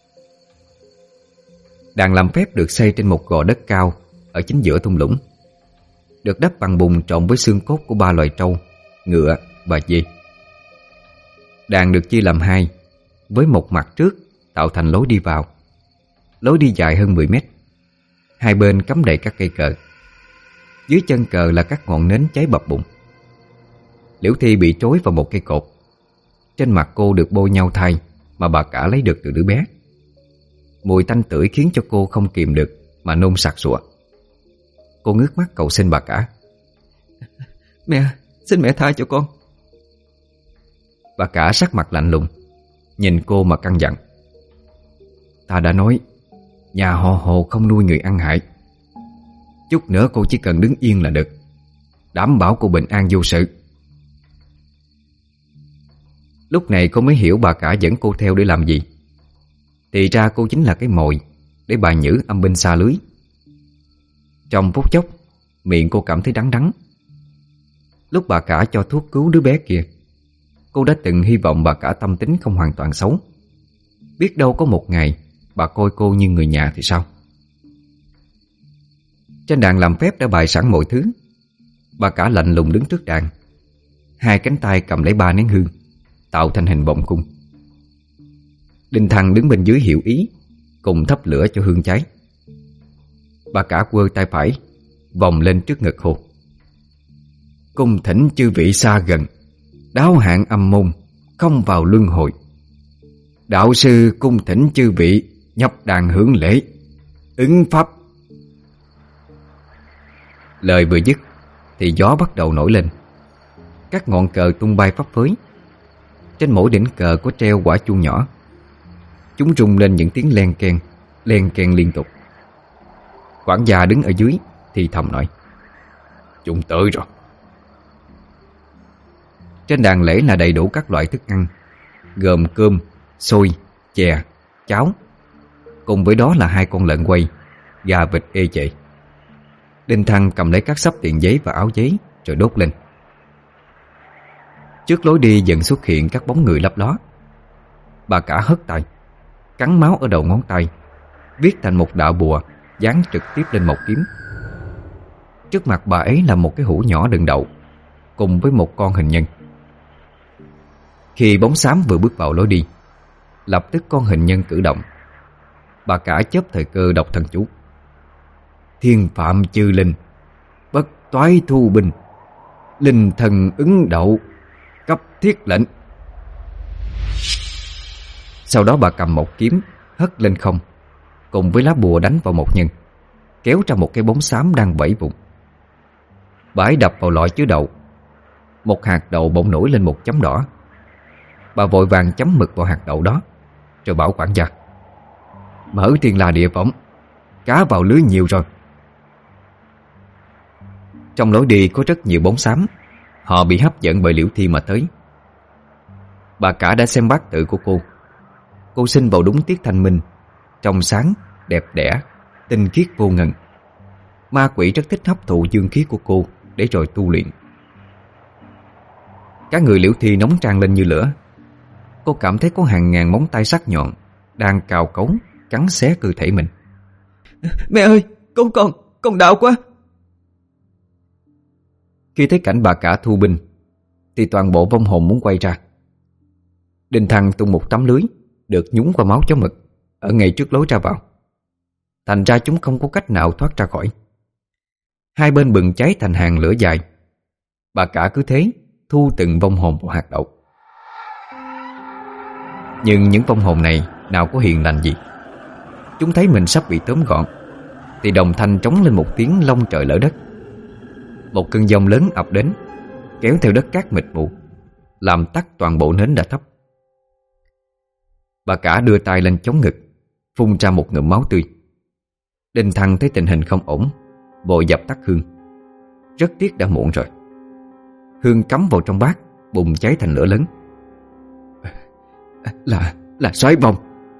Đàn làm phép được xây trên một gò đất cao ở chính giữa thung lũng, được đắp bằng bùn trộn với xương cốt của ba loài trâu, ngựa và dê. Đàn được chia làm hai, với một mặt trước tạo thành lối đi vào. Lối đi dài hơn mười mét. Hai bên cắm đầy các cây cờ. Dưới chân cờ là các ngọn nến cháy bập bùng. Liễu Thi bị trói vào một cây cột. Trên mặt cô được bôi nhau thai mà bà cả lấy được từ đứa bé. Mùi tanh tưởi khiến cho cô không kìm được mà nôn sặc sụa. Cô ngước mắt cầu xin bà cả. Mẹ, xin mẹ tha cho con. Bà cả sắc mặt lạnh lùng, nhìn cô mà căn dặn. Ta đã nói nhà họ Hồ không nuôi người ăn hại. Chút nữa cô chỉ cần đứng yên là được, đảm bảo cô bình an vô sự. Lúc này cô mới hiểu bà cả dẫn cô theo để làm gì. Thì ra cô chính là cái mồi để bà Nhữ âm binh xa lưới. Trong phút chốc, miệng cô cảm thấy đắng đắng. Lúc bà cả cho thuốc cứu đứa bé kia, cô đã từng hy vọng bà cả tâm tính không hoàn toàn xấu. Biết đâu có một ngày bà coi cô như người nhà thì sao. Trên đàn làm phép đã bày sẵn mọi thứ. Bà cả lạnh lùng đứng trước đàn, hai cánh tay cầm lấy ba nén hương, tạo thành hình vòng cung. Đinh Thăng đứng bên dưới hiệu ý, cùng thắp lửa cho hương cháy. Bà cả quơ tay phải vòng lên trước ngực hô. Cung thỉnh chư vị xa gần, đáo hạn âm môn, không vào luân hồi. Đạo sư cung thỉnh chư vị nhập đàn hưởng lễ, ứng pháp. Lời vừa dứt thì gió bắt đầu nổi lên. Các ngọn cờ tung bay phấp phới. Trên mỗi đỉnh cờ có treo quả chuông nhỏ. Chúng rung lên những tiếng len keng, len keng liên tục. Quản gia đứng ở dưới thì thầm nói: "Chúng tới rồi." Trên đàn lễ là đầy đủ các loại thức ăn, gồm cơm, xôi, chè, cháo. Cùng với đó là hai con lợn quay, gà vịt ê chệ. Đinh Thăng cầm lấy các xấp tiền giấy và áo giấy rồi đốt lên. Trước lối đi dần xuất hiện các bóng người lấp ló. Bà cả hất tay, cắn máu ở đầu ngón tay, viết thành một đạo bùa dán trực tiếp lên một kiếm. Trước mặt bà ấy là một cái hũ nhỏ đựng đậu cùng với một con hình nhân. Khi bóng xám vừa bước vào lối đi, lập tức con hình nhân cử động. Bà cả chớp thời cơ đọc thần chú: "Thiên phạm chư linh, bất toái thu binh, linh thần ứng đậu, cấp thiết lệnh." Sau đó bà cầm một kiếm hất lên không, cùng với lá bùa đánh vào một nhân, kéo ra một cái bóng xám đang vẫy vùng. Bà ấy đập vào lọ chứa đậu. Một hạt đậu bỗng nổi lên một chấm đỏ. Bà vội vàng chấm mực vào hạt đậu đó, rồi bảo quản gia: "Mở thiên la địa võng, cá vào lưới nhiều rồi." Trong lối đi có rất nhiều bóng xám. Họ bị hấp dẫn bởi Liễu Thi mà tới. Bà cả đã xem bát tự của cô. Cô sinh vào đúng tiết thanh minh, trong sáng, đẹp đẽ, tinh khiết vô ngần. Ma quỷ rất thích hấp thụ dương khí của cô để rồi tu luyện. Các người Liễu Thi nóng tràn lên như lửa. Cô cảm thấy có hàng ngàn móng tay sắc nhọn đang cào cấu, cắn xé cơ thể mình. "Mẹ ơi, con con, con đau quá." Khi thấy cảnh bà cả thu binh thì toàn bộ vong hồn muốn quay ra. Đinh Thăng tung một tấm lưới được nhúng qua máu chó mực ở ngay trước lối ra vào. Thành ra chúng không có cách nào thoát ra khỏi. Hai bên bừng cháy thành hàng lửa dài. Bà cả cứ thế thu từng vong hồn vào hạt đậu. Nhưng những vong hồn này nào có hiền lành gì. Chúng thấy mình sắp bị tóm gọn thì đồng thanh trống lên một tiếng long trời lở đất. Một cơn giông lớn ập đến, kéo theo đất cát mịt mù, làm tắt toàn bộ nến đã thắp. Bà cả đưa tay lên chống ngực, phun ra một ngụm máu tươi. Đinh Thăng thấy tình hình không ổn, vội dập tắt hương. Rất tiếc đã muộn rồi. Hương cắm vào trong bát, bùng cháy thành lửa lớn. Là, là sói vong.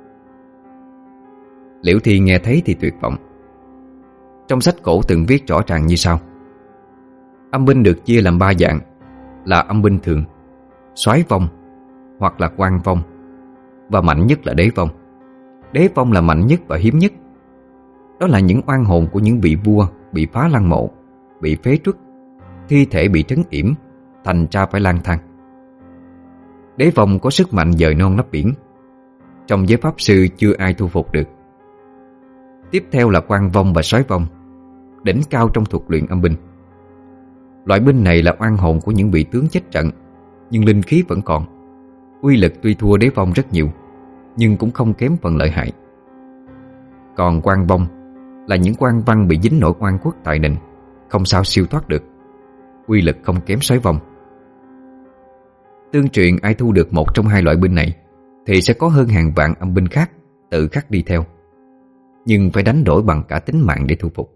Liễu Thi nghe thấy thì tuyệt vọng. Trong sách cổ từng viết rõ ràng như sau: âm binh được chia làm ba dạng, là âm binh thường, soái vong hoặc là quan vong, và mạnh nhất là đế vong. Đế vong là mạnh nhất và hiếm nhất. Đó là những oan hồn của những vị vua bị phá lăng mộ, bị phế truất, thi thể bị trấn yểm, thành ra phải lang thang. Đế vong có sức mạnh dời non lấp biển. Trong giới pháp sư chưa ai thu phục được. Tiếp theo là quan vong và soái vong, đỉnh cao trong thuật luyện âm binh. Loại binh này là oan hồn của những vị tướng chết trận, nhưng linh khí vẫn còn. Uy lực tuy thua đế vong rất nhiều, nhưng cũng không kém phần lợi hại. Còn quan vong là những quan văn bị dính nỗi oan khuất tài nịnh, không sao siêu thoát được. Uy lực không kém soái vong. Tương truyền ai thu được một trong hai loại binh này thì sẽ có hơn hàng vạn âm binh khác tự khắc đi theo, nhưng phải đánh đổi bằng cả tính mạng để thu phục.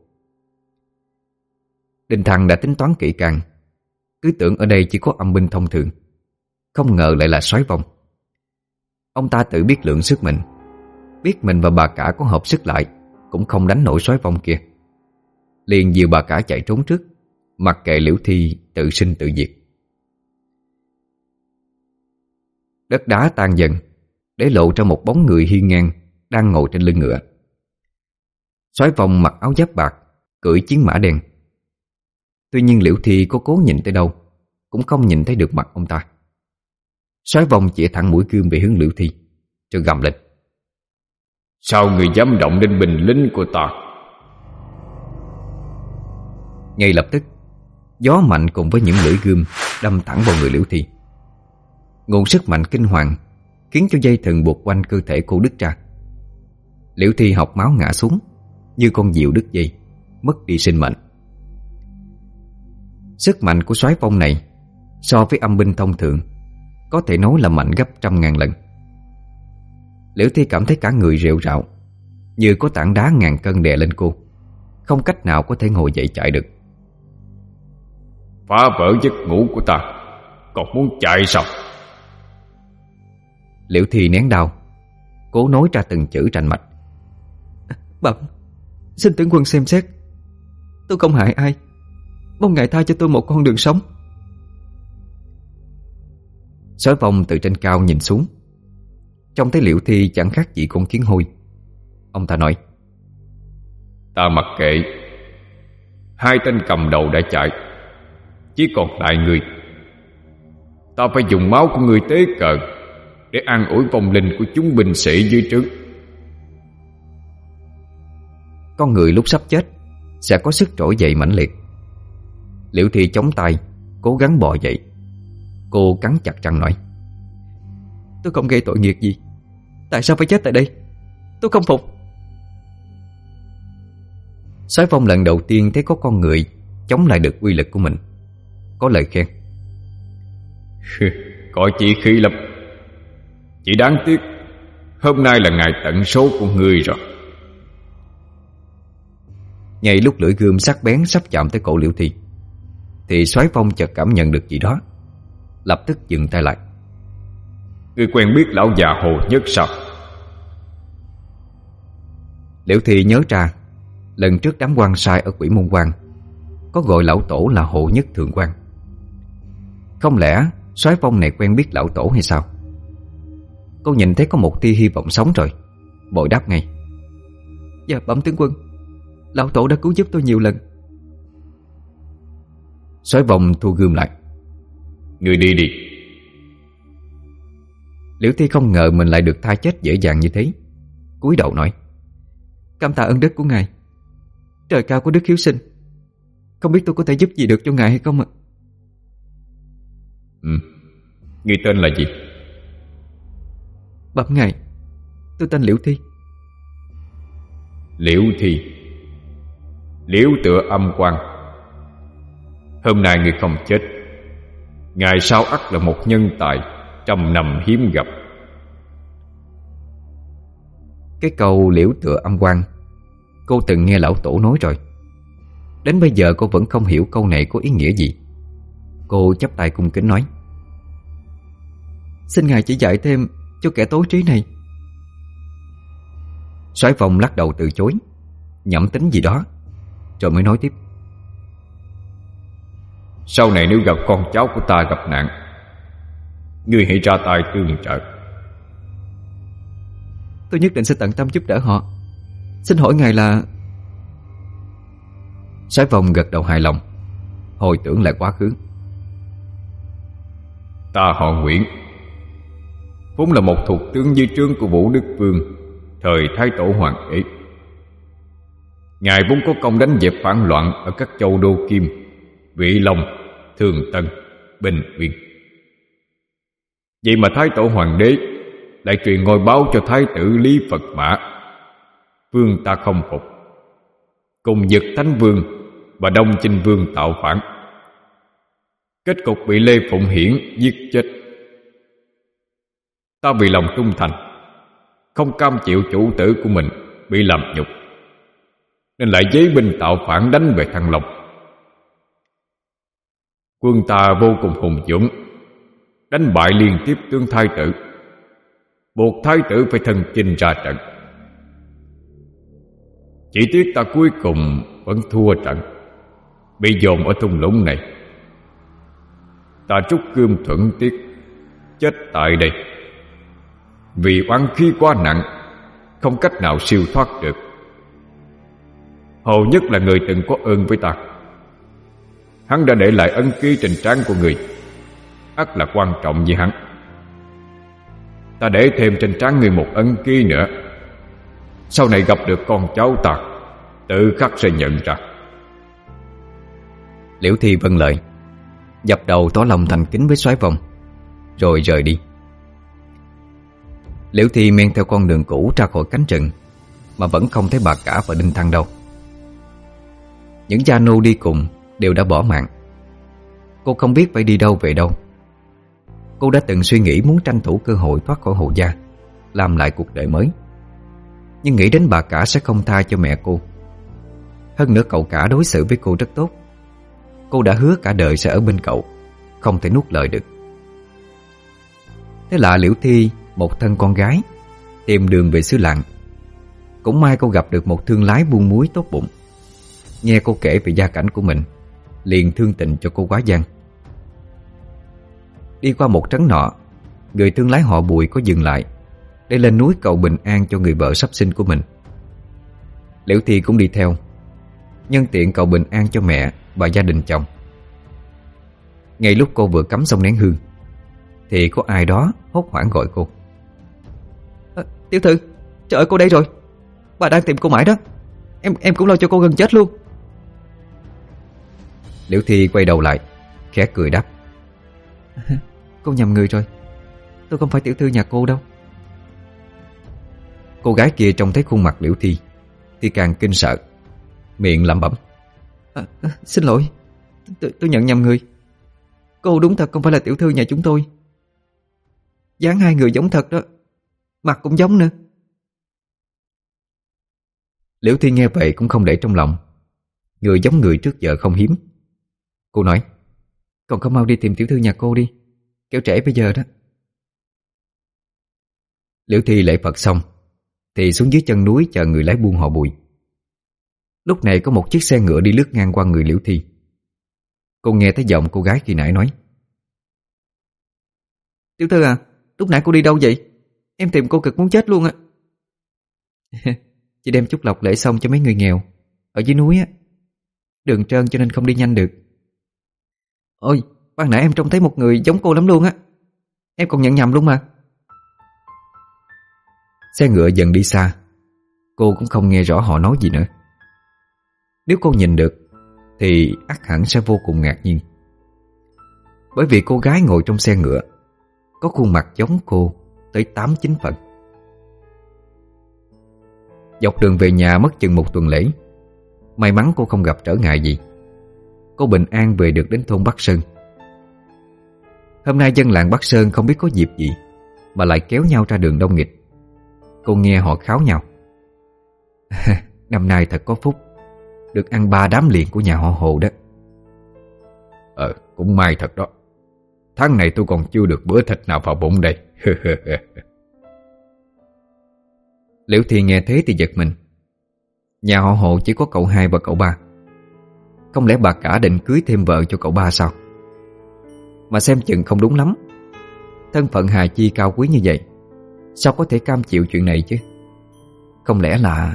Đinh Thăng đã tính toán kỹ càng, cứ tưởng ở đây chỉ có âm binh thông thường, không ngờ lại là soái vong. Ông ta tự biết lượng sức mình, biết mình và bà cả có hợp sức lại cũng không đánh nổi soái vong kia. Liền dìu bà cả chạy trốn trước, mặc kệ Liễu Thi tự sinh tự diệt. Đất đá tan dần, để lộ ra một bóng người hiên ngang đang ngồi trên lưng ngựa. Soái vong mặc áo giáp bạc, cưỡi chiến mã đen. Tuy nhiên Liễu Thi có cố nhìn tới đâu cũng không nhìn thấy được mặt ông ta. Soái vong chĩa thẳng mũi gươm về hướng Liễu Thi, rồi gầm lên: Sao người dám động đến binh lính của ta? Ngay lập tức, gió mạnh cùng với những lưỡi gươm đâm thẳng vào người Liễu Thi. Nguồn sức mạnh kinh hoàng khiến cho dây thừng buộc quanh cơ thể cô đứt ra. Liễu Thi học máu ngã xuống như con diều đứt dây, mất đi sinh mệnh. Sức mạnh của soái phong này so với âm binh thông thường có thể nói là mạnh gấp trăm ngàn lần. Liễu Thi cảm thấy cả người rệu rạo, như có tảng đá ngàn cân đè lên cô, không cách nào có thể ngồi dậy chạy được. Phá vỡ giấc ngủ của ta, còn muốn chạy sao? Liễu Thi nén đau, cố nói ra từng chữ rành mạch. Bẩm, xin tướng quân xem xét. Tôi không hại ai, mong ngài tha cho tôi một con đường sống. Soái Phong từ trên cao nhìn xuống, trông thấy Liễu Thi chẳng khác gì con kiến hôi. Ông ta nói: Ta mặc kệ. Hai tên cầm đầu đã chạy, chỉ còn lại người. Ta phải dùng máu của người tế cờ để an ủi vong linh của chúng binh sĩ dưới trướng. Con người lúc sắp chết sẽ có sức trỗi dậy mãnh liệt. Liễu Thi chống tay, cố gắng bò dậy. Cô cắn chặt răng nói: Tôi không gây tội nghiệp gì, tại sao phải chết tại đây? Tôi không phục. Soái Phong lần đầu tiên thấy có con người chống lại được uy lực của mình, có lời khen: Có chí khí lắm. Chỉ đáng tiếc hôm nay là ngày tận số của ngươi rồi. Ngay lúc lưỡi gươm sắc bén sắp chạm tới cổ Liễu Thi, thì Soái Phong chợt cảm nhận được gì đó, lập tức dừng tay lại. Ngươi quen biết lão già Hồ Nhất sao? Liễu Thi nhớ ra lần trước đám quan sai ở Quỷ Môn Quan có gọi lão tổ là Hồ Nhất Thượng Quan. Không lẽ Soái Phong này quen biết lão tổ hay sao? Cô nhìn thấy có một tia hy vọng sống rồi, bội đáp ngay: Dạ bẩm tướng quân, lão tổ đã cứu giúp tôi nhiều lần. Soái Phong thu gươm lại: Ngươi đi đi. Liễu Thi không ngờ mình lại được tha chết dễ dàng như thế, cúi đầu nói: Cảm tạ ơn đức của ngài. Trời cao có đức hiếu sinh, không biết tôi có thể giúp gì được cho ngài hay không ạ? Ừ. Ngươi tên là gì? Bẩm ngài, tôi tên Liễu Thi. Liễu Thi. Liễu tựa âm quan. Hôm nay ngươi không chết, ngày sau ắt là một nhân tài trăm năm hiếm gặp. Cái câu liễu tựa âm quan cô từng nghe lão tổ nói rồi. Đến bây giờ cô vẫn không hiểu câu này có ý nghĩa gì. Cô chắp tay cung kính nói: Xin ngài chỉ dạy thêm cho kẻ tối trí này. Soái Phong lắc đầu từ chối, nhẩm tính gì đó, rồi mới nói tiếp: Sau này nếu gặp con cháu của ta gặp nạn, ngươi hãy ra tay tương trợ. Tôi nhất định sẽ tận tâm giúp đỡ họ. Xin hỏi ngài là... Soái Phong gật đầu hài lòng, hồi tưởng lại quá khứ. Ta họ Nguyễn, vốn là một thuộc tướng dưới trướng của Vũ Đức Vương thời Thái Tổ Hoàng đế. Ngài vốn có công đánh dẹp phản loạn ở các châu đô Kim, Vị Long, Thường Tân, Bình Uyên. Vậy mà Thái Tổ Hoàng đế lại truyền ngôi báo cho Thái tử Lý Phật Mã. Vương ta không phục, cùng giật Thánh Vương và Đông Chinh Vương tạo phản. Kết cục bị Lê Phụng Hiển giết chết. Ta vì lòng trung thành, không cam chịu chủ tử của mình bị làm nhục, nên lại giấy binh tạo phản đánh về Thăng Long. Quân ta vô cùng hùng dũng, đánh bại liên tiếp tướng thái tử, buộc thái tử phải thân chinh ra trận. Chỉ tiếc ta cuối cùng vẫn thua trận, bị dồn ở thung lũng này. Ta trút gươm thuận tiết, chết tại đây. Vì oán khí quá nặng, không cách nào siêu thoát được. Hồ Nhất là người từng có ơn với ta. Hắn đã để lại ấn ký trên trán của người, ắt là quan trọng với hắn. Ta để thêm trên trán người một ấn ký nữa, sau này gặp được con cháu ta, tự khắc sẽ nhận ra. Liễu Thi vâng lời, dập đầu tỏ lòng thành kính với Soái Phong, rồi rời đi. Liễu Thi men theo con đường cũ ra khỏi cánh rừng, mà vẫn không thấy bà cả và Đinh Thăng đâu. Những gia nô đi cùng đều đã bỏ mạng, Cô không biết phải đi đâu về đâu. Cô đã từng suy nghĩ muốn tranh thủ cơ hội thoát khỏi Hồ gia, làm lại cuộc đời mới. Nhưng nghĩ đến bà cả sẽ không tha cho mẹ cô. Hơn nữa cậu cả đối xử với cô rất tốt. Cô đã hứa cả đời sẽ ở bên cậu, không thể nuốt lời được. Thế là Liễu Thi, một thân con gái, tìm đường về xứ làng. Cũng may cô gặp được một thương lái buôn muối tốt bụng. Nghe cô kể về gia cảnh của mình, liền thương tình cho cô quá giang. Đi qua một trấn nọ, người thương lái họ Bùi có dừng lại để lên núi cầu bình an cho người vợ sắp sinh của mình. Liễu Thi cũng đi theo, nhân tiện cầu bình an cho mẹ và gia đình chồng. Ngay lúc cô vừa cắm xong nén hương, thì có ai đó hốt hoảng gọi cô. à, Tiểu thư, trời ơi, cô đây rồi. Bà đang tìm cô mãi đó. Em em cũng lo cho cô gần chết luôn. Liễu Thi quay đầu lại, khẽ cười đáp. Cô nhầm người rồi. Tôi không phải tiểu thư nhà cô đâu. Cô gái kia trông thấy khuôn mặt Liễu Thi thì càng kinh sợ, miệng lẩm bẩm. à, à, Xin lỗi, tôi, tôi nhận nhầm người. Cô đúng thật không phải là tiểu thư nhà chúng tôi. Dáng hai người giống thật đó, mặt cũng giống nữa. Liễu Thi nghe vậy cũng không để trong lòng. Người giống người trước giờ không hiếm. Cô nói. Còn không mau đi tìm tiểu thư nhà cô đi, kéo trễ bây giờ đó. Liễu Thi lễ Phật xong thì xuống dưới chân núi chờ người lái buôn họ Bùi. Lúc này có một chiếc xe ngựa đi lướt ngang qua người Liễu Thi. Cô nghe thấy giọng cô gái khi nãy nói. Tiểu thư à, lúc nãy cô đi đâu vậy? Em tìm cô cực muốn chết luôn á. Chị đem chút lộc lễ xong cho mấy người nghèo ở dưới núi á. Đường trơn cho nên không đi nhanh được. Ôi, ban nãy em trông thấy một người giống cô lắm luôn á. Em còn nhận nhầm luôn mà. Xe ngựa dần đi xa. Cô cũng không nghe rõ họ nói gì nữa. Nếu cô nhìn được thì ắt hẳn sẽ vô cùng ngạc nhiên. Bởi vì cô gái ngồi trong xe ngựa có khuôn mặt giống cô tới tám chín phần. Dọc đường về nhà mất chừng một tuần lễ. May mắn cô không gặp trở ngại gì. Cô bình an về được đến thôn Bắc Sơn. Hôm nay dân làng Bắc Sơn không biết có dịp gì mà lại kéo nhau ra đường đông nghịch. Cô nghe họ kháo nhau. Năm nay thật có phúc, được ăn ba đám liền của nhà họ Hồ đó. Ờ, cũng may thật đó. Tháng này tôi còn chưa được bữa thịt nào vào bụng đây. Liễu Thi nghe thế thì giật mình. Nhà họ Hồ chỉ có cậu hai và cậu ba. Không lẽ bà cả định cưới thêm vợ cho cậu ba sao? Mà xem chừng không đúng lắm. Thân phận Hà Chi cao quý như vậy, sao có thể cam chịu chuyện này chứ? Không lẽ là...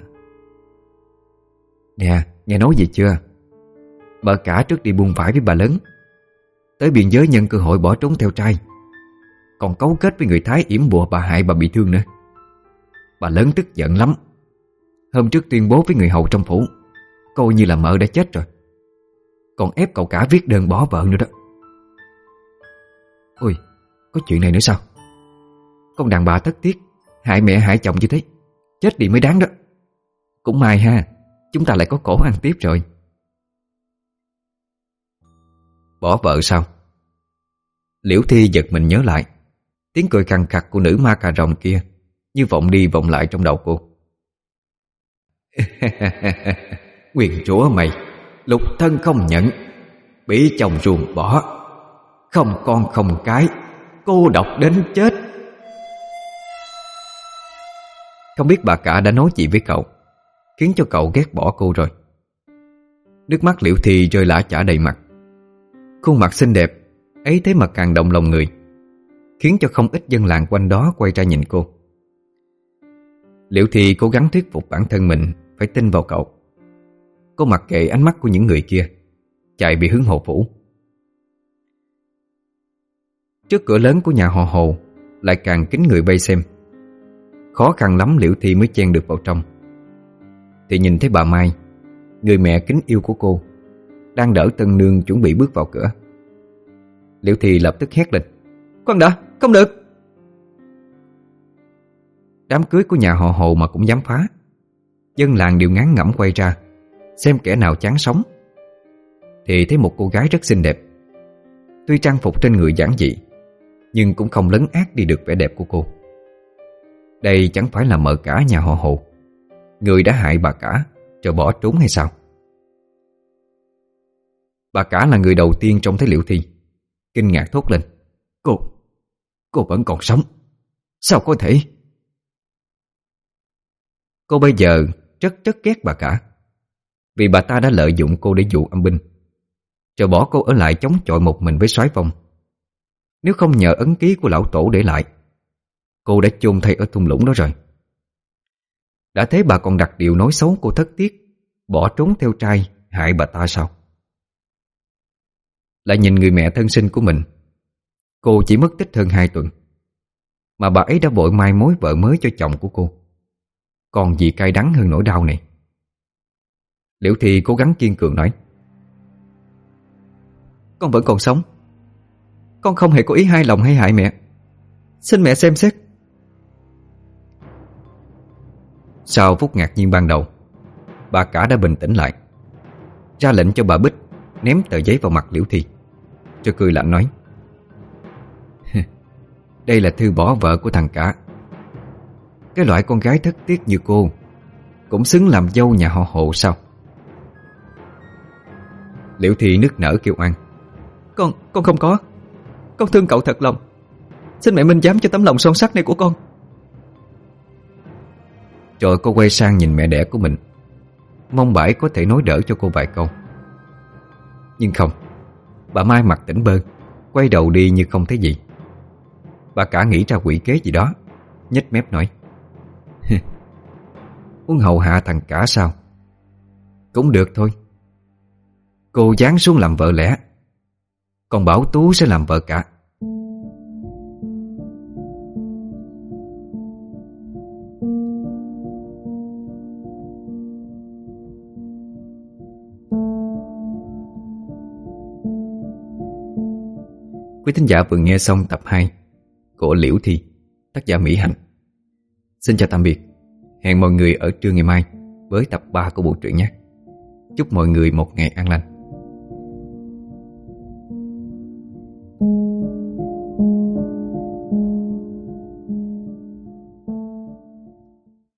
Nè, nghe nói gì chưa? Bà cả trước đi buôn vải với bà lớn, tới biên giới nhân cơ hội bỏ trốn theo trai, còn cấu kết với người Thái yểm bùa bà hại bà bị thương nữa. Bà lớn tức giận lắm. Hôm trước tuyên bố với người hầu trong phủ, coi như là mợ đã chết rồi, còn ép cậu cả viết đơn bỏ vợ nữa đó. Ôi, có chuyện này nữa sao? Con đàn bà thất tiết, hại mẹ hại chồng như thế, chết đi mới đáng đó. Cũng may ha, chúng ta lại có cổ ăn tiếp rồi. Bỏ vợ sao? Liễu Thi giật mình nhớ lại. Tiếng cười khằng khặc của nữ ma cà rồng kia như vọng đi vọng lại trong đầu cô. Quyền chúa mày, lục thân không nhận, bị chồng ruồng bỏ, không con không cái, cô độc đến chết. Không biết bà cả đã nói gì với cậu, khiến cho cậu ghét bỏ cô rồi. Nước mắt Liễu Thi rơi lã chả đầy mặt. Khuôn mặt xinh đẹp ấy thế mà càng động lòng người, khiến cho không ít dân làng quanh đó quay ra nhìn cô. Liễu Thi cố gắng thuyết phục bản thân mình phải tin vào cậu. Cô mặc kệ ánh mắt của những người kia, chạy về hướng Hồ Phủ. Trước cửa lớn của nhà họ Hồ lại càng kín người vây xem. Khó khăn lắm Liễu Thi mới chen được vào trong. Thì nhìn thấy bà Mai, người mẹ kính yêu của cô, đang đỡ tân nương chuẩn bị bước vào cửa. Liễu Thi lập tức hét lên: "Khoan đã, không được!" Đám cưới của nhà họ Hồ mà cũng dám phá. Dân làng đều ngán ngẩm quay ra xem kẻ nào chán sống. Thì thấy một cô gái rất xinh đẹp. Tuy trang phục trên người giản dị, nhưng cũng không lấn át đi được vẻ đẹp của cô. Đây chẳng phải là mợ cả nhà họ Hồ, người đã hại bà cả rồi bỏ trốn hay sao? Bà cả là người đầu tiên trông thấy Liễu Thi, kinh ngạc thốt lên: Cô, cô vẫn còn sống, sao có thể? Cô bây giờ rất rất ghét bà cả, vì bà ta đã lợi dụng cô để dụ âm binh, rồi bỏ cô ở lại chống chọi một mình với soái Phong. Nếu không nhờ ấn ký của lão tổ để lại, cô đã chôn thay ở thung lũng đó rồi. Đã thế bà còn đặt điều nói xấu cô thất tiết, bỏ trốn theo trai hại bà ta sao? Lại nhìn người mẹ thân sinh của mình, cô chỉ mất tích hơn hai tuần, mà bà ấy đã vội mai mối vợ mới cho chồng của cô. Còn gì cay đắng hơn nỗi đau này? Liễu Thi cố gắng kiên cường nói: Con vẫn còn sống, con không hề có ý hai lòng hay hại mẹ, xin mẹ xem xét. Sau phút ngạc nhiên ban đầu, bà cả đã bình tĩnh lại, ra lệnh cho bà Bích ném tờ giấy vào mặt Liễu Thi, rồi cười lạnh nói: Đây là thư bỏ vợ của thằng cả. Cái loại con gái thất tiết như cô cũng xứng làm dâu nhà họ Hồ sao? Liễu Thi nức nở kêu oan: Con, con không có. Con thương cậu thật lòng, xin mẹ minh giám cho tấm lòng son sắt này của con. Rồi cô quay sang nhìn mẹ đẻ của mình, mong bà ấy có thể nói đỡ cho cô vài câu. Nhưng không, bà Mai mặt tỉnh bơ, quay đầu đi như không thấy gì. Bà cả nghĩ ra quỷ kế gì đó, nhếch mép nói: Muốn hầu hạ thằng cả sao? Cũng được thôi. Cô giáng xuống làm vợ lẽ, còn Bảo Tú sẽ làm vợ cả. Quý thính giả vừa nghe xong tập hai của Liễu Thi, tác giả Mỹ Hạnh. Xin chào tạm biệt. Hẹn mọi người ở trưa ngày mai với tập ba của bộ truyện nhé. Chúc mọi người một ngày an lành.